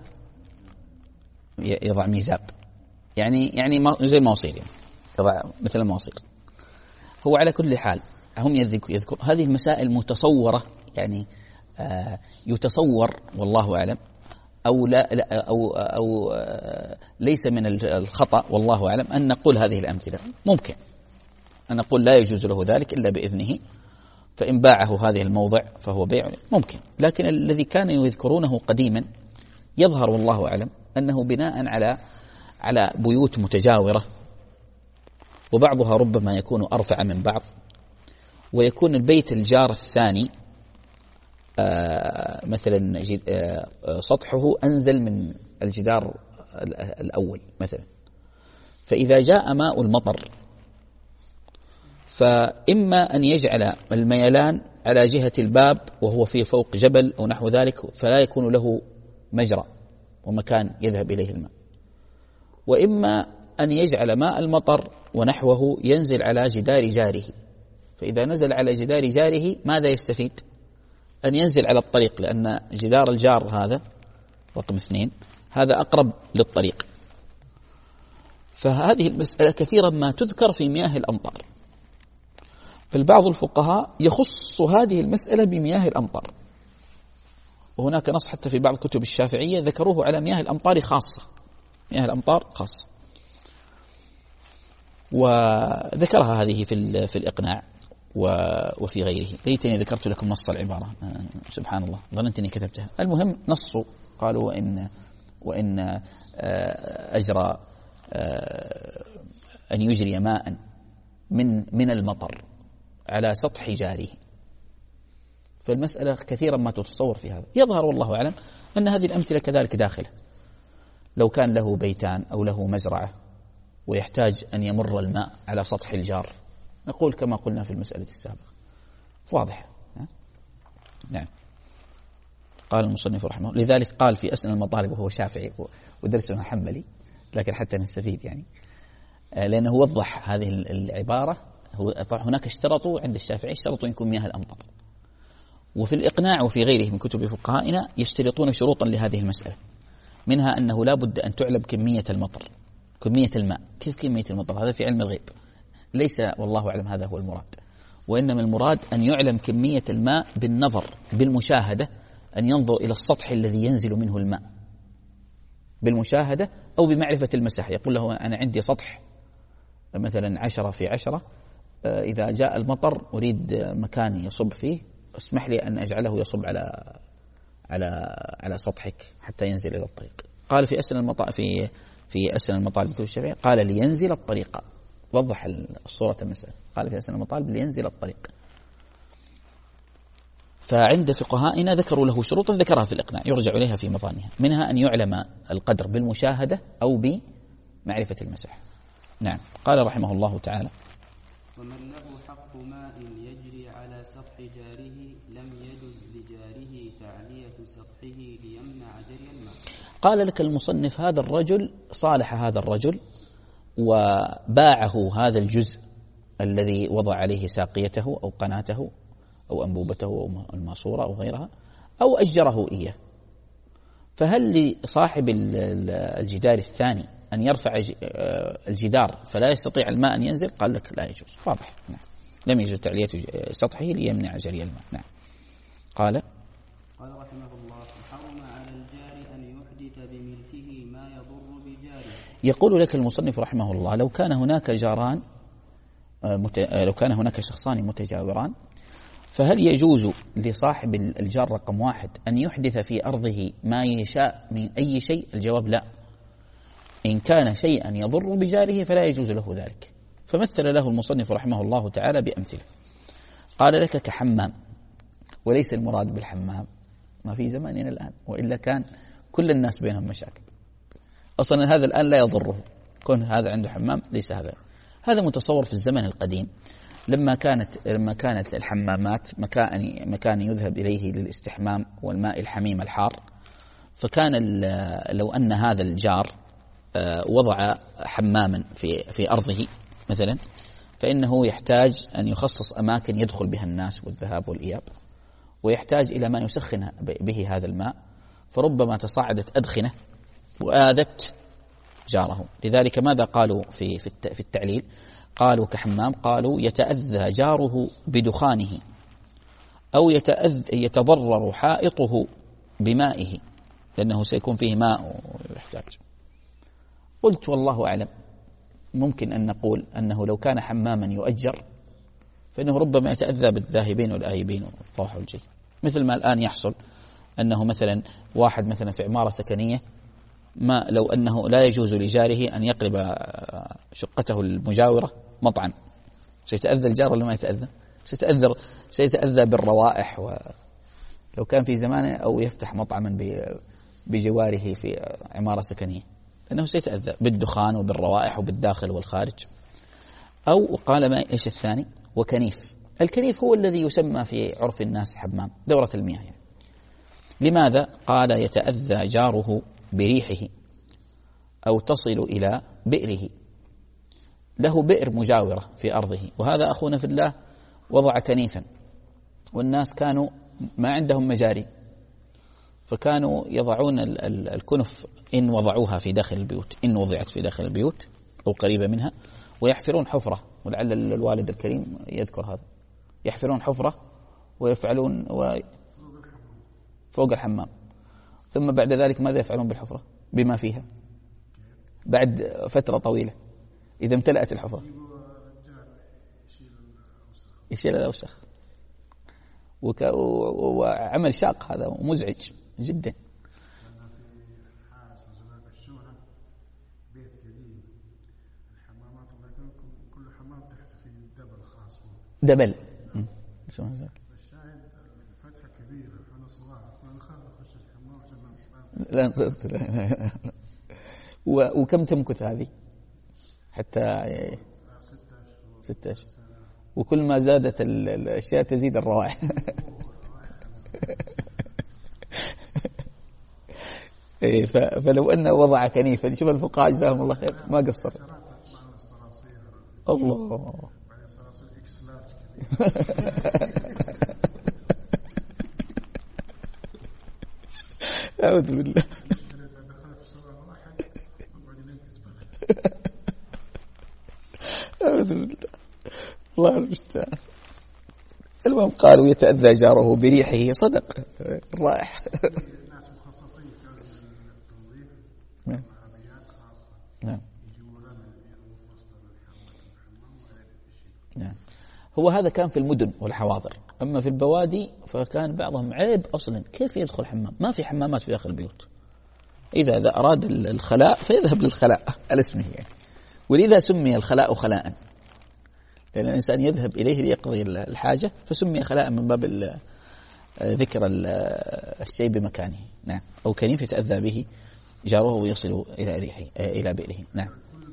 يضع ميزاب، يعني يعني زي المواسير، يعني يضع مثل المواسير. هو على كل حال هم يذكر, يذكر هذه المسائل متصورة، يعني آه يتصور والله أعلم أو لا, لا أو أو آه ليس من الخطأ والله أعلم أن نقول هذه الأمثلة. ممكن أن نقول لا يجوز له ذلك إلا بإذنه، فإن باعه هذه الموضع فهو بيع، ممكن. لكن الذي كانوا يذكرونه قديما يظهر والله أعلم أنه بناء على على بيوت متجاورة، وبعضها ربما يكون أرفع من بعض، ويكون البيت الجار الثاني آه مثلا آه سطحه أنزل من الجدار الأول مثلا، فإذا جاء ماء المطر فإما أن يجعل الميلان على جهة الباب وهو في فوق جبل أو نحو ذلك، فلا يكون له مجرى ومكان يذهب إليه الماء، وإما أن يجعل ماء المطر ونحوه ينزل على جدار جاره، فإذا نزل على جدار جاره ماذا يستفيد؟ أن ينزل على الطريق، لأن جدار الجار هذا رقم اثنين هذا أقرب للطريق. فهذه المسألة كثيرا ما تذكر في مياه الأمطار، بل بعض الفقهاء يخص هذه المسألة بمياه الأمطار، وهناك نص حتى في بعض كتب الشافعية ذكروه على مياه الأمطار خاصة، مياه الأمطار خاصة، وذكرها هذه في في الإقناع وفي غيره. ليتني ذكرت لكم نص العبارة، سبحان الله ظننت أني كتبتها. المهم نصوا قالوا وإن وإن أجرى أن يجري ماء من من المطر على سطح جاره، فالمسألة كثيرا ما تتصور في هذا. يظهر والله أعلم أن هذه الأمثلة كذلك داخلة. لو كان له بيتان أو له مزرعة ويحتاج أن يمر الماء على سطح الجار، نقول كما قلنا في المسألة السابقة، واضح. نعم. قال المصنف رحمه الله، لذلك قال في أسنى المطالب، وهو شافعي ودرسنا حنبلي، لكن حتى نستفيد يعني، لأنه وضح هذه العبارة. هناك اشترطوا عند الشافعي، اشترطوا يكون مياه الأمطار، وفي الإقناع وفي غيره من كتب فقهائنا يشترطون شروطا لهذه المسألة، منها أنه لا بد أن تعلم كمية المطر، كمية الماء. كيف كمية المطر؟ هذا في علم الغيب، ليس والله أعلم هذا هو المراد، وإنما المراد أن يعلم كمية الماء بالنظر، بالمشاهدة، أن ينظر إلى السطح الذي ينزل منه الماء بالمشاهدة أو بمعرفة المساحة. يقول له أنا عندي سطح مثلا عشرة في عشرة، إذا جاء المطر أريد مكان يصب فيه، اسمح لي أن أجعله يصب على على على سطحك حتى ينزل إلى الطريق. قال في أسن المطالب في في أسن المطالب بكتب الشافعي، قال لينزل الطريق، وضح الصورة المسألة، قال في أسن المطالب لينزل الطريق. فعند فقهائنا ذكروا له شروطا ذكرها في الإقناع يرجع إليها في مظانها، منها أن يعلم القدر بالمشاهدة أو بمعرفة المساحة. نعم. قال رحمه الله تعالى: ومن له حق ماء يجري على سطح جاره لم يجز لجاره تعلية سطحه ليمنع جري الماء. قال لك المصنف هذا الرجل صالح هذا الرجل وباعه هذا الجزء الذي وضع عليه ساقيته أو قناته أو أنبوبته أو الماسورة أو غيرها، أو أجره إياه، فهل لصاحب الجدار الثاني أن يرفع الجدار فلا يستطيع الماء أن ينزل؟ قال لك لا يجوز، واضح. نعم. لم يجوز تعلية سطحه ليمنع جري الماء. نعم. قال قال رحمه الله: حرم على الجار أن يحدث بملكه ما يضر بجاره. يقول لك المصنف رحمه الله: لو كان هناك جاران مت... لو كان هناك شخصان متجاوران، فهل يجوز لصاحب الجار رقم واحد أن يحدث في أرضه ما يشاء من أي شيء؟ الجواب لا. إن كان شيئا يضر بجاره فلا يجوز له ذلك. فمثل له المصنف رحمه الله تعالى بأمثلة. قال لك كحمام، وليس المراد بالحمام ما في زماننا الآن، وإلا كان كل الناس بينهم مشاكل. أصلا هذا الآن لا يضره، كون هذا عنده حمام ليس هذا. هذا متصور في الزمن القديم، لما كانت لما كانت الحمامات مكان مكان يذهب إليه للاستحمام والماء الحميم الحار، فكان لو أن هذا الجار وضع حماما في في أرضه مثلا، فإنه يحتاج أن يخصص أماكن يدخل بها الناس والذهاب والإياب، ويحتاج إلى ما يسخن به هذا الماء، فربما تصاعدت أدخنة وآذت جاره. لذلك ماذا قالوا في في التعليل؟ قالوا كحمام، قالوا يتأذى جاره بدخانه، أو يتأذى يتضرر حائطه بمائه، لأنه سيكون فيه ماء ويحتاج. قلت والله أعلم، ممكن أن نقول أنه لو كان حماما يؤجر فإنه ربما يتأذى بالذاهبين والآيبين والروح والجي، مثل ما الآن يحصل أنه مثلا واحد مثلا في عمارة سكنية، ما لو أنه لا يجوز لجاره أن يقلب شقته المجاورة مطعم، سيتأذى الجار ولا ما يتأذى؟ سيتأذى سيتأذى بالروائح، ولو كان في زمانه، أو يفتح مطعما بجواره في عمارة سكنية، لأنه سيتأذى بالدخان وبالروائح وبالداخل والخارج. أو قال ما إيش الثاني؟ وكنيف. الكنيف هو الذي يسمى في عرف الناس حمام، دورة المياه يعني. لماذا؟ قال يتأذى جاره بريحه، أو تصل إلى بئره. له بئر مجاورة في أرضه، وهذا أخونا في الله وضع كنيفا، والناس كانوا ما عندهم مجاري، فكانوا يضعون الكنف إن وضعوها في داخل البيوت، إن وضعت في داخل البيوت أو قريبة منها، ويحفرون حفرة، ولعل الوالد الكريم يذكر هذا، يحفرون حفرة ويفعلون فوق الحمام، ثم بعد ذلك ماذا يفعلون بالحفرة بما فيها بعد فترة طويلة؟ إذا امتلأت الحفرة يشيل الأوسخ، وعمل شاق هذا ومزعج جدا. دبل. الشاهد فتح لا لا. وكم تمكث هذه حتى ستة أشهر؟ وكل ما زادت الأشياء تزيد الروائح. فلو أنه وضع كنيفا، شوف الفقهاء جزاهم الله خير ما قصر. الله. أعوذ بالله. أعوذ بالله. الله المستعان. المهم قالوا يتأذى جاره بريحه، صدق الرائح. نعم نعم نعم. هو هذا كان في المدن والحواضر، أما في البوادي فكان بعضهم عيب أصلا، كيف يدخل حمام؟ ما في حمامات في داخل البيوت. إذا إذا أراد الخلاء فيذهب للخلاء على اسمه يعني. ولذا سمي الخلاء خلاء، لأن الإنسان يذهب إليه ليقضي الحاجة، فسمي خلاء من باب ذكر الشيء بمكانه. نعم. أو كنيف يتأذى به جاره ويصل إلى ريحه إلى بئره. نعم.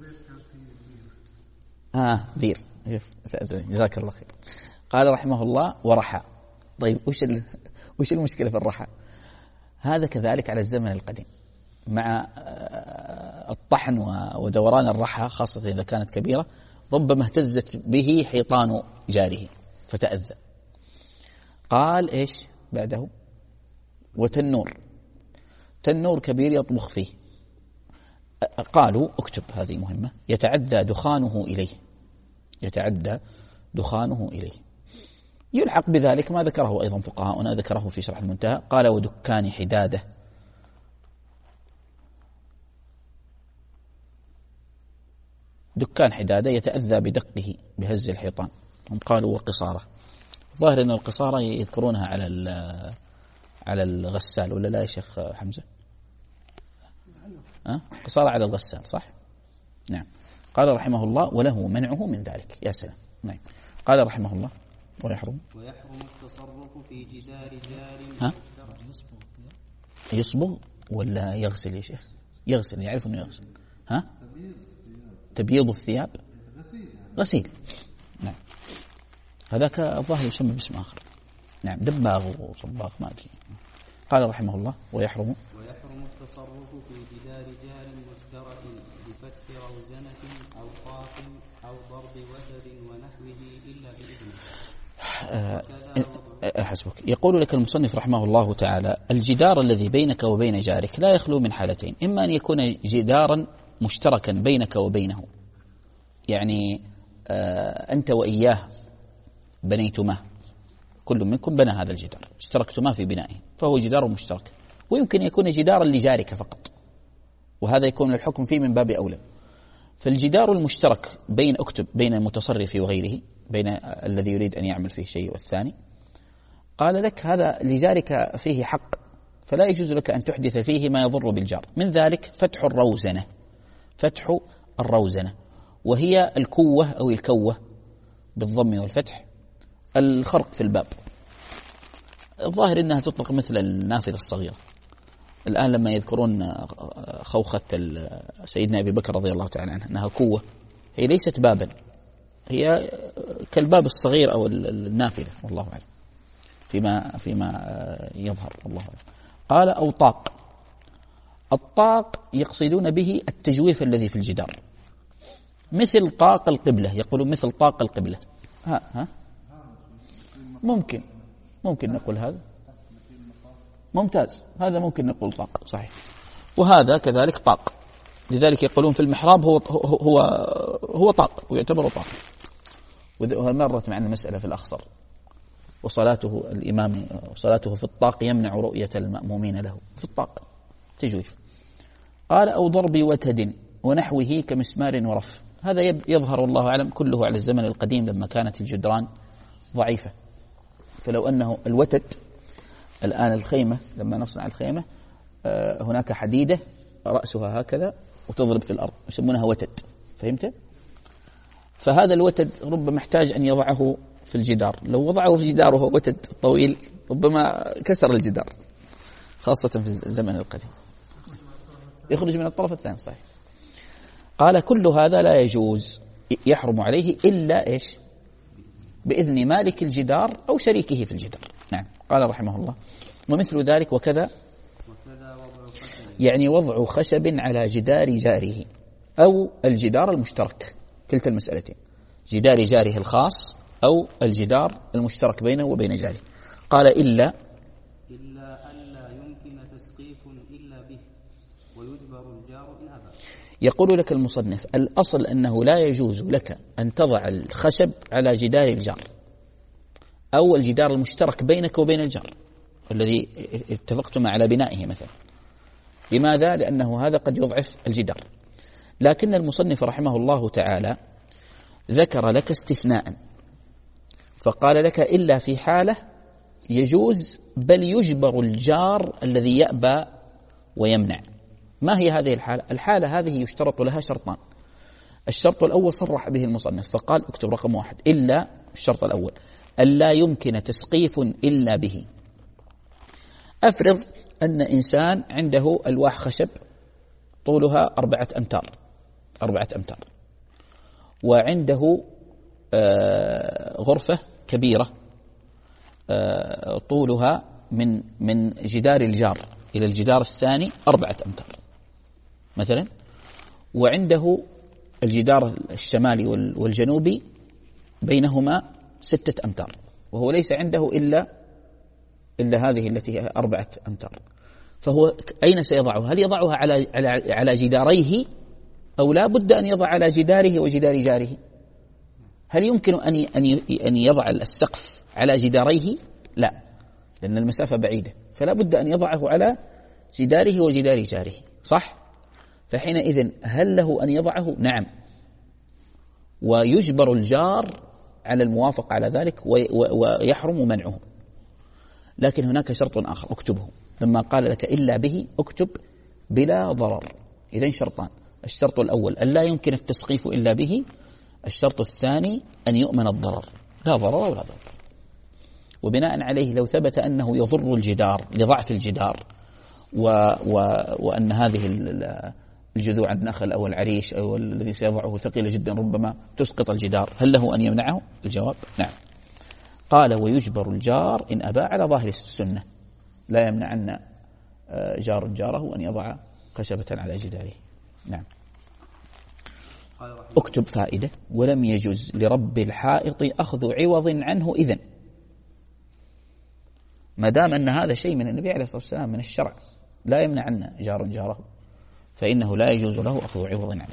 آه بير. جزاك الله خير. قال رحمه الله ورحى. طيب وش وش المشكلة في الرحى؟ هذا كذلك على الزمن القديم، مع الطحن ودوران الرحى خاصة إذا كانت كبيرة، ربما اهتزت به حيطان جاره فتأذى. قال إيش بعده؟ وتنور. تنور كبير يطبخ فيه. قالوا اكتب هذه مهمة، يتعدى دخانه إليه، يتعدى دخانه إليه. يلحق بذلك ما ذكره أيضا فقهاؤنا، ذكره في شرح المنتهى. قال ودكان حدادة. دكان حدادة يتأذى بدقه بهز الحيطان. هم قالوا وقصارة. ظاهر أن القصارى يذكرونها على على الغسال ولا لا يا شيخ حمزة؟ أه؟ قصارى على الغسال صح؟ نعم. قال رحمه الله وله منعه من ذلك. يا سلام. نعم. قال رحمه الله ويحرم ويحرم التصرف في جدار جار. ها؟ يصبغ ولا يغسل يا شيخ؟ يغسل، يعرف أنه يغسل. ها؟ تبييض الثياب، غسيل. نعم. هذاك الظاهر يسمى باسم آخر. نعم. دباغ وصباغ ما أدري. قال رحمه الله ويحرم ويحرم التصرف في جدار جار مشترك بفتح روزنة أو طاق أو ضرب وتد ونحوه إلا بإذنه. أه حسبك. يقول لك المصنف رحمه الله تعالى الجدار الذي بينك وبين جارك لا يخلو من حالتين، إما أن يكون جدارا مشتركا بينك وبينه، يعني آه أنت وإياه بنيتما، كل منكم بنى هذا الجدار، اشتركتما في بنائه، فهو جدار مشترك. ويمكن يكون جدارا لجارك فقط، وهذا يكون الحكم فيه من باب أولى. فالجدار المشترك بين اكتب بين المتصرف وغيره، بين الذي يريد أن يعمل فيه شيء والثاني، قال لك هذا لجارك فيه حق، فلا يجوز لك أن تحدث فيه ما يضر بالجار. من ذلك فتح الروزنة. فتح الروزنة وهي الكوة أو الكوة بالضم والفتح، الخرق في الباب. الظاهر أنها تطلق مثل النافذة الصغيرة. الآن لما يذكرون خوخة سيدنا أبي بكر رضي الله تعالى عنه أنها كوة، هي ليست بابا، هي كالباب الصغير أو النافذة، والله أعلم فيما فيما يظهر، والله أعلم. قال أو طاق. الطاق يقصدون به التجويف الذي في الجدار، مثل طاق القبلة، يقولون مثل طاق القبلة. ها ها ممكن ممكن نقول هذا ممتاز، هذا ممكن نقول طاق صحيح، وهذا كذلك طاق. لذلك يقولون في المحراب هو هو هو طاق ويعتبر طاق. ومرت معنا مسألة في الأخصر، وصلاته الإمام وصلاته في الطاق يمنع رؤية المأمومين له في الطاق تجويف. قال أو ضرب وتد ونحوه كمسمار ورف. هذا يظهر والله أعلم كله على الزمن القديم لما كانت الجدران ضعيفة. فلو أنه الوتد الآن الخيمة، لما نصنع الخيمة هناك حديدة رأسها هكذا وتضرب في الأرض، يسمونها وتد، فهمت؟ فهذا الوتد ربما محتاج أن يضعه في الجدار. لو وضعه في الجدار وهو وتد طويل ربما كسر الجدار خاصة في الزمن القديم، يخرج من الطرف الثاني. صحيح. قال كل هذا لا يجوز، يحرم عليه إلا إيش؟ بإذن مالك الجدار أو شريكه في الجدار. نعم. قال رحمه الله ومثل ذلك وكذا، يعني وضع خشب على جدار جاره أو الجدار المشترك، كلتا المسألتين، جدار جاره الخاص أو الجدار المشترك بينه وبين جاره. قال إلا إلا ألا يمكن تسقيف إلا به ويجبر الجار إن أبى. يقول لك المصنف الأصل أنه لا يجوز لك أن تضع الخشب على جدار الجار أو الجدار المشترك بينك وبين الجار الذي اتفقتم على بنائه مثلا. لماذا؟ لأنه هذا قد يضعف الجدار. لكن المصنف رحمه الله تعالى ذكر لك استثناء، فقال لك إلا في حالة يجوز بل يجبر الجار الذي يأبى ويمنع. ما هي هذه الحالة؟ الحالة هذه يشترط لها شرطان. الشرط الأول صرح به المصنف فقال اكتب رقم واحد إلا، الشرط الأول ألا يمكن تسقيف إلا به. أفرض أن إنسان عنده ألواح خشب طولها أربعة أمتار أربعة أمتار وعنده غرفة كبيرة طولها من من جدار الجار إلى الجدار الثاني أربعة أمتار مثلا، وعنده الجدار الشمالي والجنوبي بينهما ستة أمتار، وهو ليس عنده إلا إلا هذه التي هي أربعة أمتار. فهو أين سيضعها؟ هل يضعها على على على جداريه أو لا بد أن يضع على جداره وجدار جاره؟ هل يمكن أن أن أن يضع السقف على جداريه؟ لا، لأن المسافة بعيدة، فلا بد أن يضعه على جداره وجدار جاره. صح؟ فحينئذ هل له أن يضعه؟ نعم، ويجبر الجار على الموافقة على ذلك ويحرم منعه. لكن هناك شرط آخر اكتبه، لما قال لك إلا به اكتب بلا ضرر. إذن شرطان، الشرط الأول أن لا يمكن التسقيف إلا به، الشرط الثاني أن يؤمن الضرر، لا ضرر ولا ضرر. وبناء عليه لو ثبت أنه يضر الجدار لضعف الجدار و و وأن هذه الجذوع النخل أو العريش أو الذي سيضعه ثقيل جدا ربما تسقط الجدار، هل له أن يمنعه؟ الجواب نعم. قال ويجبر الجار إن أبى على ظاهر السنة، لا يمنعن جار جاره أن يضع خشبة على جداره. نعم. اكتب فائدة ولم يجوز لرب الحائط أخذ عوض عنه إذن، ما دام أن هذا شيء من النبي عليه الصلاة والسلام من الشرع لا يمنعن جار جاره فإنه لا يجوز له أخذ عوض عليه.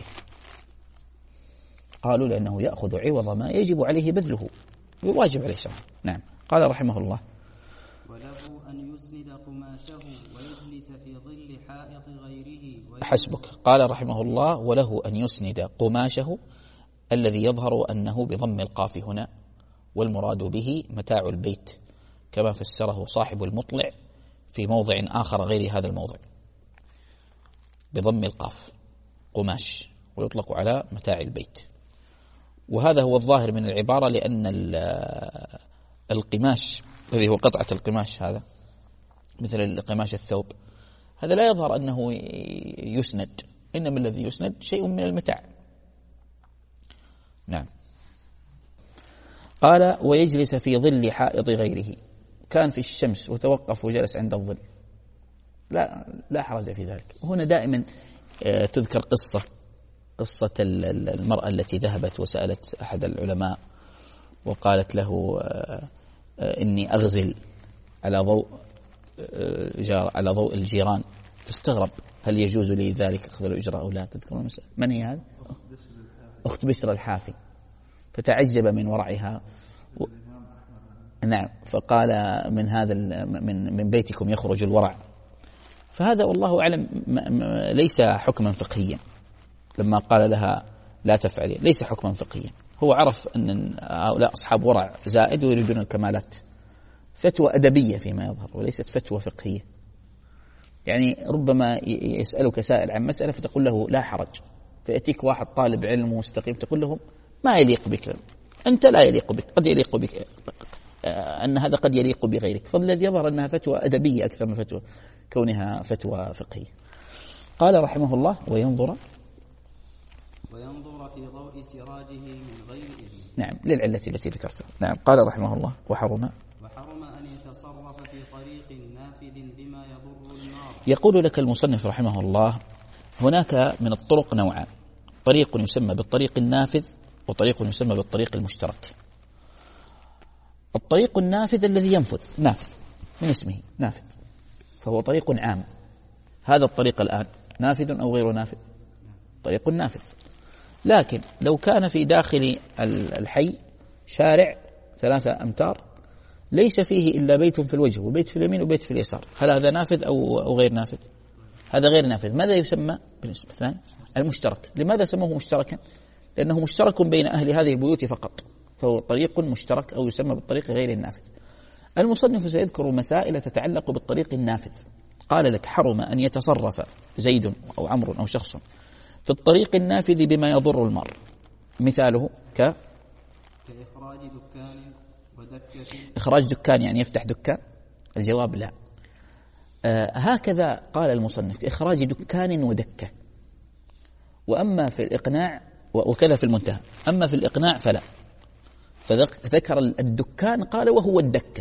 قالوا لأنه يأخذ عوض ما يجب عليه بذله وواجب عليه شرعا. نعم. قال رحمه الله وله أن يسند قماشه ويجلس في ظل حائط غيره. حسبك. قال رحمه الله وله أن يسند قماشه، الذي يظهر أنه بضم القاف هنا، والمراد به متاع البيت كما فسره صاحب المطلع في موضع آخر غير هذا الموضع بضم القاف قماش، ويطلق على متاع البيت. وهذا هو الظاهر من العبارة، لأن القماش الذي هو قطعة القماش هذا مثل قماش الثوب هذا لا يظهر أنه يسند، إنما الذي يسند شيء من المتاع. نعم. قال ويجلس في ظل حائط غيره، كان في الشمس وتوقف وجلس عند الظل، لا لا حرج في ذلك. هنا دائما تذكر قصة قصة المرأة التي ذهبت وسألت أحد العلماء وقالت له إني أغزل على ضوء على ضوء الجيران، فاستغرب هل يجوز لي ذلك أخذ الأجرة أو لا؟ تذكرون المسألة؟ من هي هذه؟ أخت بشر الحافي. فتعجب من ورعها و... نعم. فقال من هذا من من بيتكم يخرج الورع. فهذا والله أعلم ليس حكما فقهيا، لما قال لها لا تفعلي ليس حكما فقهيا، هو عرف أن هؤلاء أصحاب ورع زائد ويريدون الكمالات، فتوى أدبية فيما يظهر وليست فتوى فقهية. يعني ربما يسألك سائل عن مسألة فتقول له لا حرج، فيأتيك واحد طالب علم مستقيم تقول له ما يليق بك، أنت لا يليق بك، قد يليق بك أن هذا قد يليق بغيرك، فالذي يظهر أنها فتوى أدبية أكثر من فتوى كونها فتوى فقهية. قال رحمه الله وينظر وينظر في ضوء سراجه من غير إذن. نعم للعلة التي ذكرتها. نعم قال رحمه الله وحرم وحرم أن يتصرف في طريق نافذ بما يضر النار. يقول لك المصنف رحمه الله هناك من الطرق نوعان، طريق يسمى بالطريق النافذ وطريق يسمى بالطريق المشترك. الطريق النافذ الذي ينفذ، نافذ من اسمه نافذ، فهو طريق عام. هذا الطريق الآن نافذ أو غير نافذ؟ طريق نافذ. لكن لو كان في داخل الحي شارع ثلاثة أمتار ليس فيه إلا بيت في الوجه وبيت في اليمين وبيت في اليسار، هل هذا نافذ أو أو غير نافذ؟ هذا غير نافذ. ماذا يسمى بالنسبة الثاني؟ المشترك. لماذا سموه مشتركا؟ لأنه مشترك بين أهل هذه البيوت فقط، فهو طريق مشترك أو يسمى بالطريق غير النافذ. المصنف سيذكر مسائل تتعلق بالطريق النافذ. قال لك حرم أن يتصرف زيد أو عمرو أو شخص في الطريق النافذ بما يضر المار. مثاله ك كإخراج دكان ودكة. إخراج دكان يعني يفتح دكان؟ الجواب لا. آه هكذا قال المصنف إخراج دكان ودكة. وأما في الإقناع وكذا في المنتهى، أما في الإقناع فلا، فذكر الدكان قال وهو الدكة،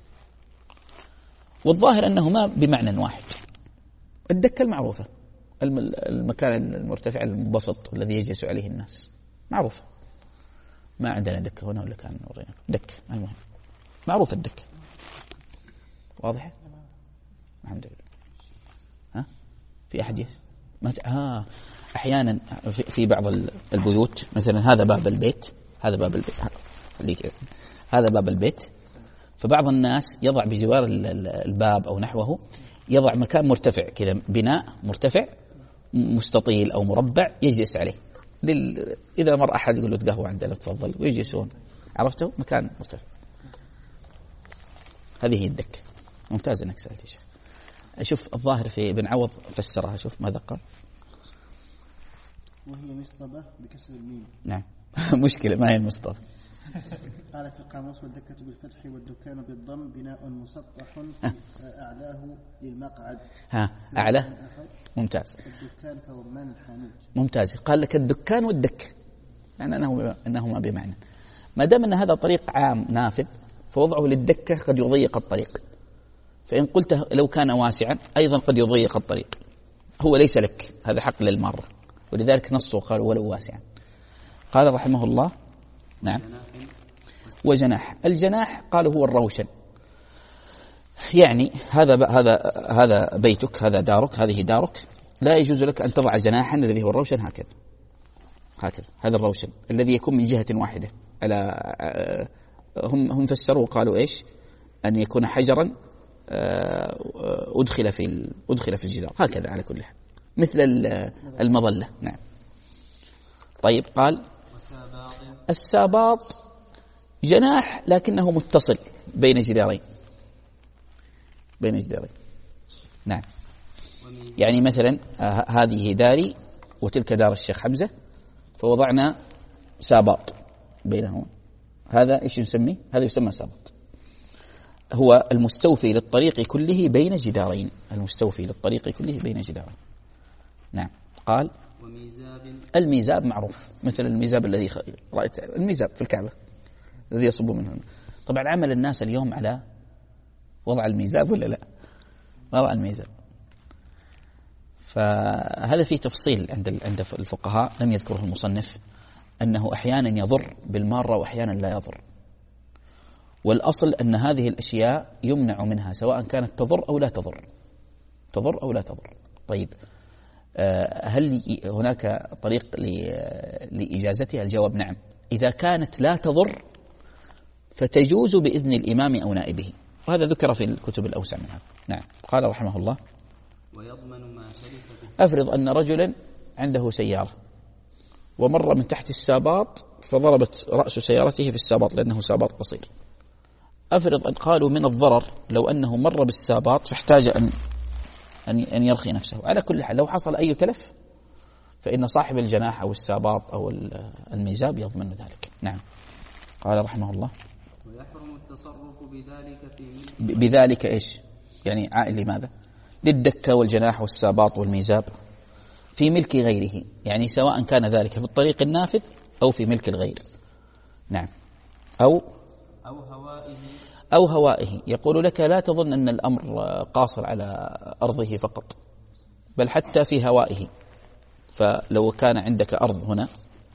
والظاهر أنهما بمعنى واحد. الدكة المعروفة، المكان المرتفع المنبسط الذي يجلس عليه الناس، معروفة. ما عندنا دكة هنا ولا كان نورينا دكة، المهم معروفة الدكة. واضحة؟ الحمد لله. ها؟ في أحد يس؟ ما ت... ها أحيانا في بعض البيوت مثلا هذا باب البيت، هذا باب البيت اللي كذا، هذا باب البيت، فبعض الناس يضع بجوار الباب أو نحوه يضع مكان مرتفع كذا، بناء مرتفع مستطيل أو مربع يجلس عليه لل... إذا مر أحد يقول له تقهوى عندنا تفضل ويجلسون، عرفته؟ مكان مرتفع. هذه هي الدكة. ممتاز أنك سألت يا شيخ. أشوف الظاهر في ابن عوض فسرها، شوف ماذا قال. وهي مصطبة بكسر الميم. نعم مشكلة ما هي المصطبة. قال في القاموس والدكة بالفتح والدكان بالضم بناء مسطح أعلاه للمقعد. ها أعلاه ممتاز. الدكان كرمان الحانوت. ممتاز. قال لك الدكان والدكة يعني أنه أنهما بمعنى. ما دام أن هذا طريق عام نافذ فوضعه للدكة قد يضيق الطريق، فإن قلت لو كان واسعا أيضا قد يضيق الطريق. هو ليس لك، هذا حق للمارة، ولذلك نصه قال ولو واسعا. قال رحمه الله نعم وجناح. الجناح قالوا هو الروشن، يعني هذا هذا هذا بيتك، هذا دارك، هذه دارك، لا يجوز لك أن تضع جناحا الذي هو الروشن هكذا هكذا. هذا الروشن الذي يكون من جهة واحدة. على هم هم فسروا قالوا إيش؟ أن يكون حجرا أدخل في أدخل في الجدار هكذا على كل حال، مثل المظلة. نعم. طيب قال الساباط جناح لكنه متصل بين جدارين، بين جدارين. نعم. يعني مثلا هذه داري وتلك دار الشيخ حمزة، فوضعنا ساباط بينهما. هذا إيش نسميه؟ هذا يسمى ساباط. هو المستوفي للطريق كله بين جدارين، المستوفي للطريق كله بين جدارين. نعم. قال الميزاب معروف، مثل الميزاب الذي خ... رأيت الميزاب في الكعبة الذي يصب منه. طبعا عمل الناس اليوم على وضع الميزاب ولا لا؟ وضع الميزاب. فهذا فيه تفصيل عند عند الفقهاء لم يذكره المصنف، أنه أحيانا يضر بالمارة وأحيانا لا يضر. والأصل أن هذه الأشياء يمنع منها سواء كانت تضر أو لا تضر، تضر أو لا تضر. طيب هل هناك طريق لإجازتها؟ الجواب نعم، إذا كانت لا تضر فتجوز بإذن الإمام أو نائبه، وهذا ذكر في الكتب الأوسع منها. نعم. قال رحمه الله ويضمن ما تلف. أفرض أن رجلا عنده سيارة ومر من تحت الساباط فضربت رأس سيارته في الساباط لأنه ساباط قصير. أفرض أن قالوا من الضرر لو أنه مر بالساباط فاحتاج أن أن يرخي نفسه. على كل حال لو حصل أي تلف فإن صاحب الجناح أو الساباط أو الميزاب يضمن ذلك. نعم. قال رحمه الله ويحرم التصرف بذلك في بذلك إيش يعني عائل لماذا؟ للدكة والجناح والساباط والميزاب في ملك غيره، يعني سواء كان ذلك في الطريق النافذ أو في ملك الغير. نعم. أو أو هوائه أو هوائه. يقول لك لا تظن أن الأمر قاصر على أرضه فقط، بل حتى في هوائه. فلو كان عندك أرض هنا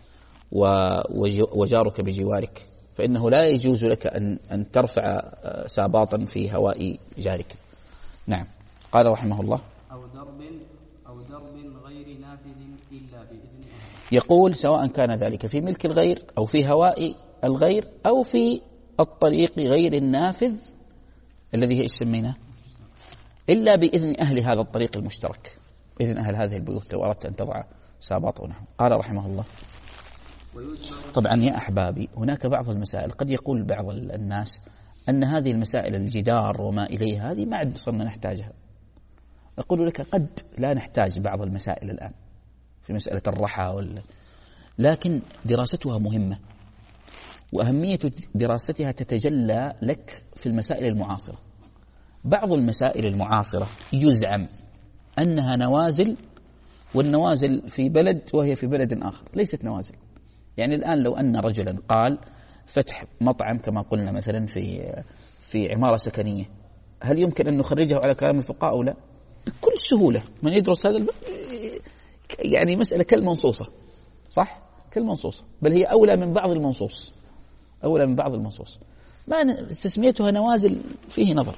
وجارك بجوارك فإنه لا يجوز لك أن أن ترفع ساباطا في هواء جارك. نعم. قال رحمه الله أو درب أو درب غير نافذ إلا بإذن أهله. يقول سواء كان ذلك في ملك الغير أو في هواء الغير أو في الطريق غير النافذ الذي هي سميناه إلا بإذن أهل هذا الطريق المشترك، إذن أهل هذه البيوت لو أردت أن تضع ساباط ونحو. قال رحمه الله طبعا يا أحبابي هناك بعض المسائل قد يقول بعض الناس أن هذه المسائل الجدار وما إليها هذه ما عاد صرنا نحتاجها. أقول لك قد لا نحتاج بعض المسائل الآن في مسألة الرحى وال... لكن دراستها مهمة، وأهمية دراستها تتجلى لك في المسائل المعاصرة. بعض المسائل المعاصرة يزعم أنها نوازل، والنوازل في بلد وهي في بلد آخر ليست نوازل. يعني الآن لو أن رجلا قال فتح مطعم كما قلنا مثلا في في عمارة سكنية، هل يمكن أن نخرجه على كلام الفقهاء أو لا؟ بكل سهولة. من يدرس هذا يعني مسألة كالمنصوصة، صح؟ كالمنصوصة، بل هي أولى من بعض المنصوص، أولى من بعض المنصوص. ما تسميتها نوازل فيه نظر.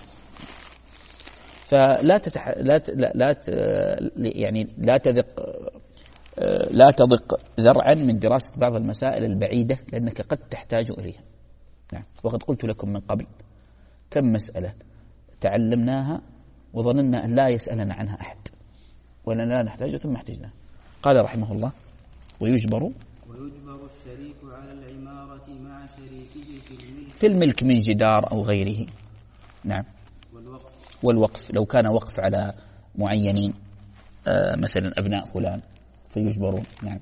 فلا تتح... لا ت... لا, لا ت... يعني لا تذق لا تضق ذرعا من دراسة بعض المسائل البعيدة لأنك قد تحتاج إليها. نعم. وقد قلت لكم من قبل كم مسألة تعلمناها وظننا أن لا يسألنا عنها أحد وأننا لا نحتاج ثم احتجنا. قال رحمه الله ويجبر ويجبر الشريك على العمارة مع شريكه في الملك في الملك من جدار أو غيره. نعم. والوقف والوقف لو كان وقف على معينين آه مثلا أبناء فلان فيجبرون. نعم.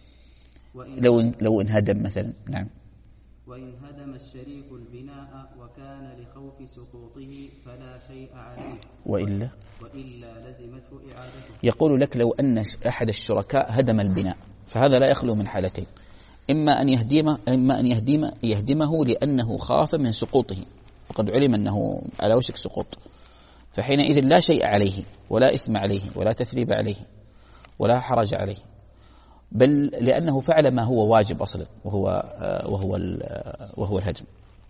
لو لو انهدم مثلا. نعم. وإن هدم الشريك البناء وكان لخوف سقوطه فلا شيء عليه وإلا وإلا لزمته إعادته. يقول لك لو أن أحد الشركاء هدم البناء فهذا لا يخلو من حالتين، إما أن يهدمه إما أن يهدم يهدمه لأنه خاف من سقوطه وقد علم أنه على وشك سقوط، فحينئذ لا شيء عليه ولا إثم عليه ولا تثريب عليه ولا حرج عليه، بل لأنه فعل ما هو واجب أصلا وهو وهو وهو الهدم.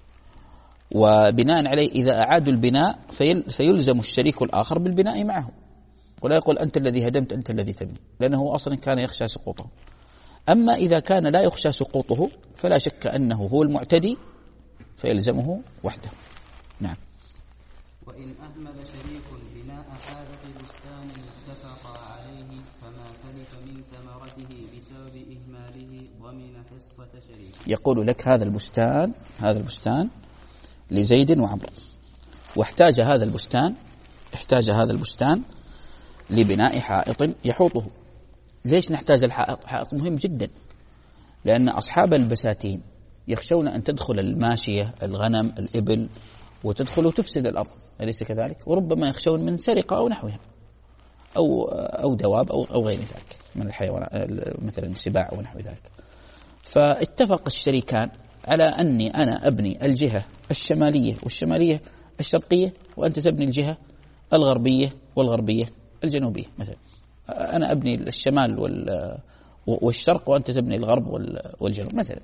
وبناء عليه إذا أعادوا البناء فيلزم الشريك الآخر بالبناء معه، ولا يقول أنت الذي هدمت أنت الذي تبني، لأنه أصلا كان يخشى سقوطه. أما إذا كان لا يخشى سقوطه فلا شك أنه هو المعتدي فيلزمه وحده. نعم. وإن أهمل شريك بناء حائط بستان اتفق عليه فما تلف من ثمرته بسبب إهماله ضمن حصة شريك. يقول لك هذا البستان هذا البستان لزيد وعمر، واحتاج هذا البستان احتاج هذا البستان لبناء حائط يحوطه. ليش نحتاج الحائط؟ حائط مهم جدا، لأن أصحاب البساتين يخشون أن تدخل الماشية الغنم الإبل وتدخل وتفسد الأرض، أليس كذلك؟ وربما يخشون من سرقة أو نحوها أو أو دواب أو أو غير ذلك من الحيوان مثلا السباع أو نحو ذلك. فاتفق الشريكان على أني أنا أبني الجهة الشمالية والشمالية الشرقية، وأنت تبني الجهة الغربية والغربية الجنوبية مثلا. أنا أبني الشمال والشرق وأنت تبني الغرب والجنوب مثلا.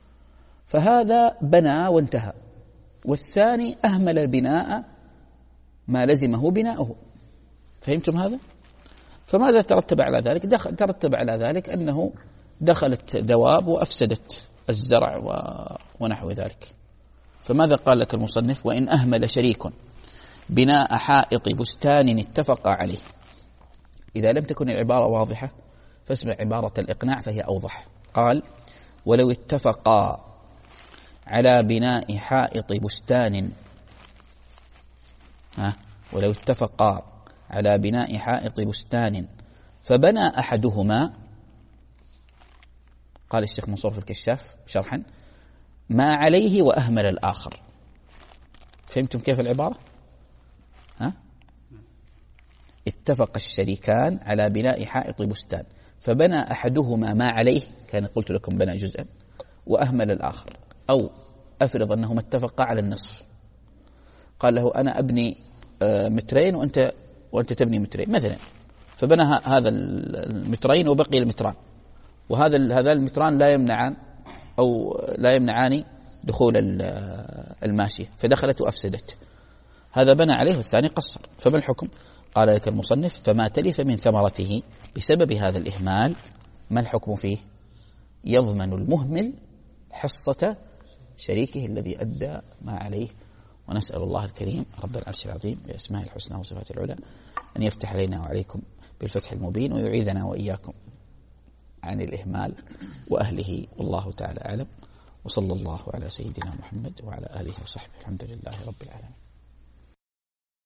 فهذا بنى وانتهى، والثاني أهمل البناء ما لزمه بناؤه. فهمتم هذا؟ فماذا ترتب على ذلك؟ دخل ترتب على ذلك أنه دخلت دواب وأفسدت الزرع ونحو ذلك. فماذا قال لك المصنف؟ وإن أهمل شريك بناء حائط بستان اتفق عليه. إذا لم تكن العبارة واضحة فاسمع عبارة الإقناع فهي أوضح. قال ولو اتفقا على بناء حائط بستان ها ولو اتفقا على بناء حائط بستان فبنى أحدهما، قال الشيخ منصور في الكشاف شرحا، ما عليه وأهمل الآخر. فهمتم كيف العبارة؟ ها؟ اتفق الشريكان على بناء حائط بستان، فبنى أحدهما ما عليه، كان قلت لكم بنى جزءا، وأهمل الآخر. أو أفرض أنهما اتفقا على النصف، قال له أنا أبني مترين وأنت وأنت تبني مترين مثلا، فبنى هذا المترين وبقي المتران، وهذا هذا المتران لا يمنعان أو لا يمنعان دخول الماشية، فدخلت وأفسدت. هذا بنى عليه والثاني قصر، فما الحكم؟ قال لك المصنف: فما تلف من ثمرته بسبب هذا الإهمال ما الحكم فيه؟ يضمن المهمل حصة شريكه الذي أدى ما عليه. ونسأل الله الكريم رب العرش العظيم بأسماء الحسنى وصفاته العلى أن يفتح علينا وعليكم بالفتح المبين، ويعيذنا وإياكم عن الإهمال وأهله، والله تعالى أعلم. وصلى الله على سيدنا محمد وعلى آله وصحبه، الحمد لله رب العالمين.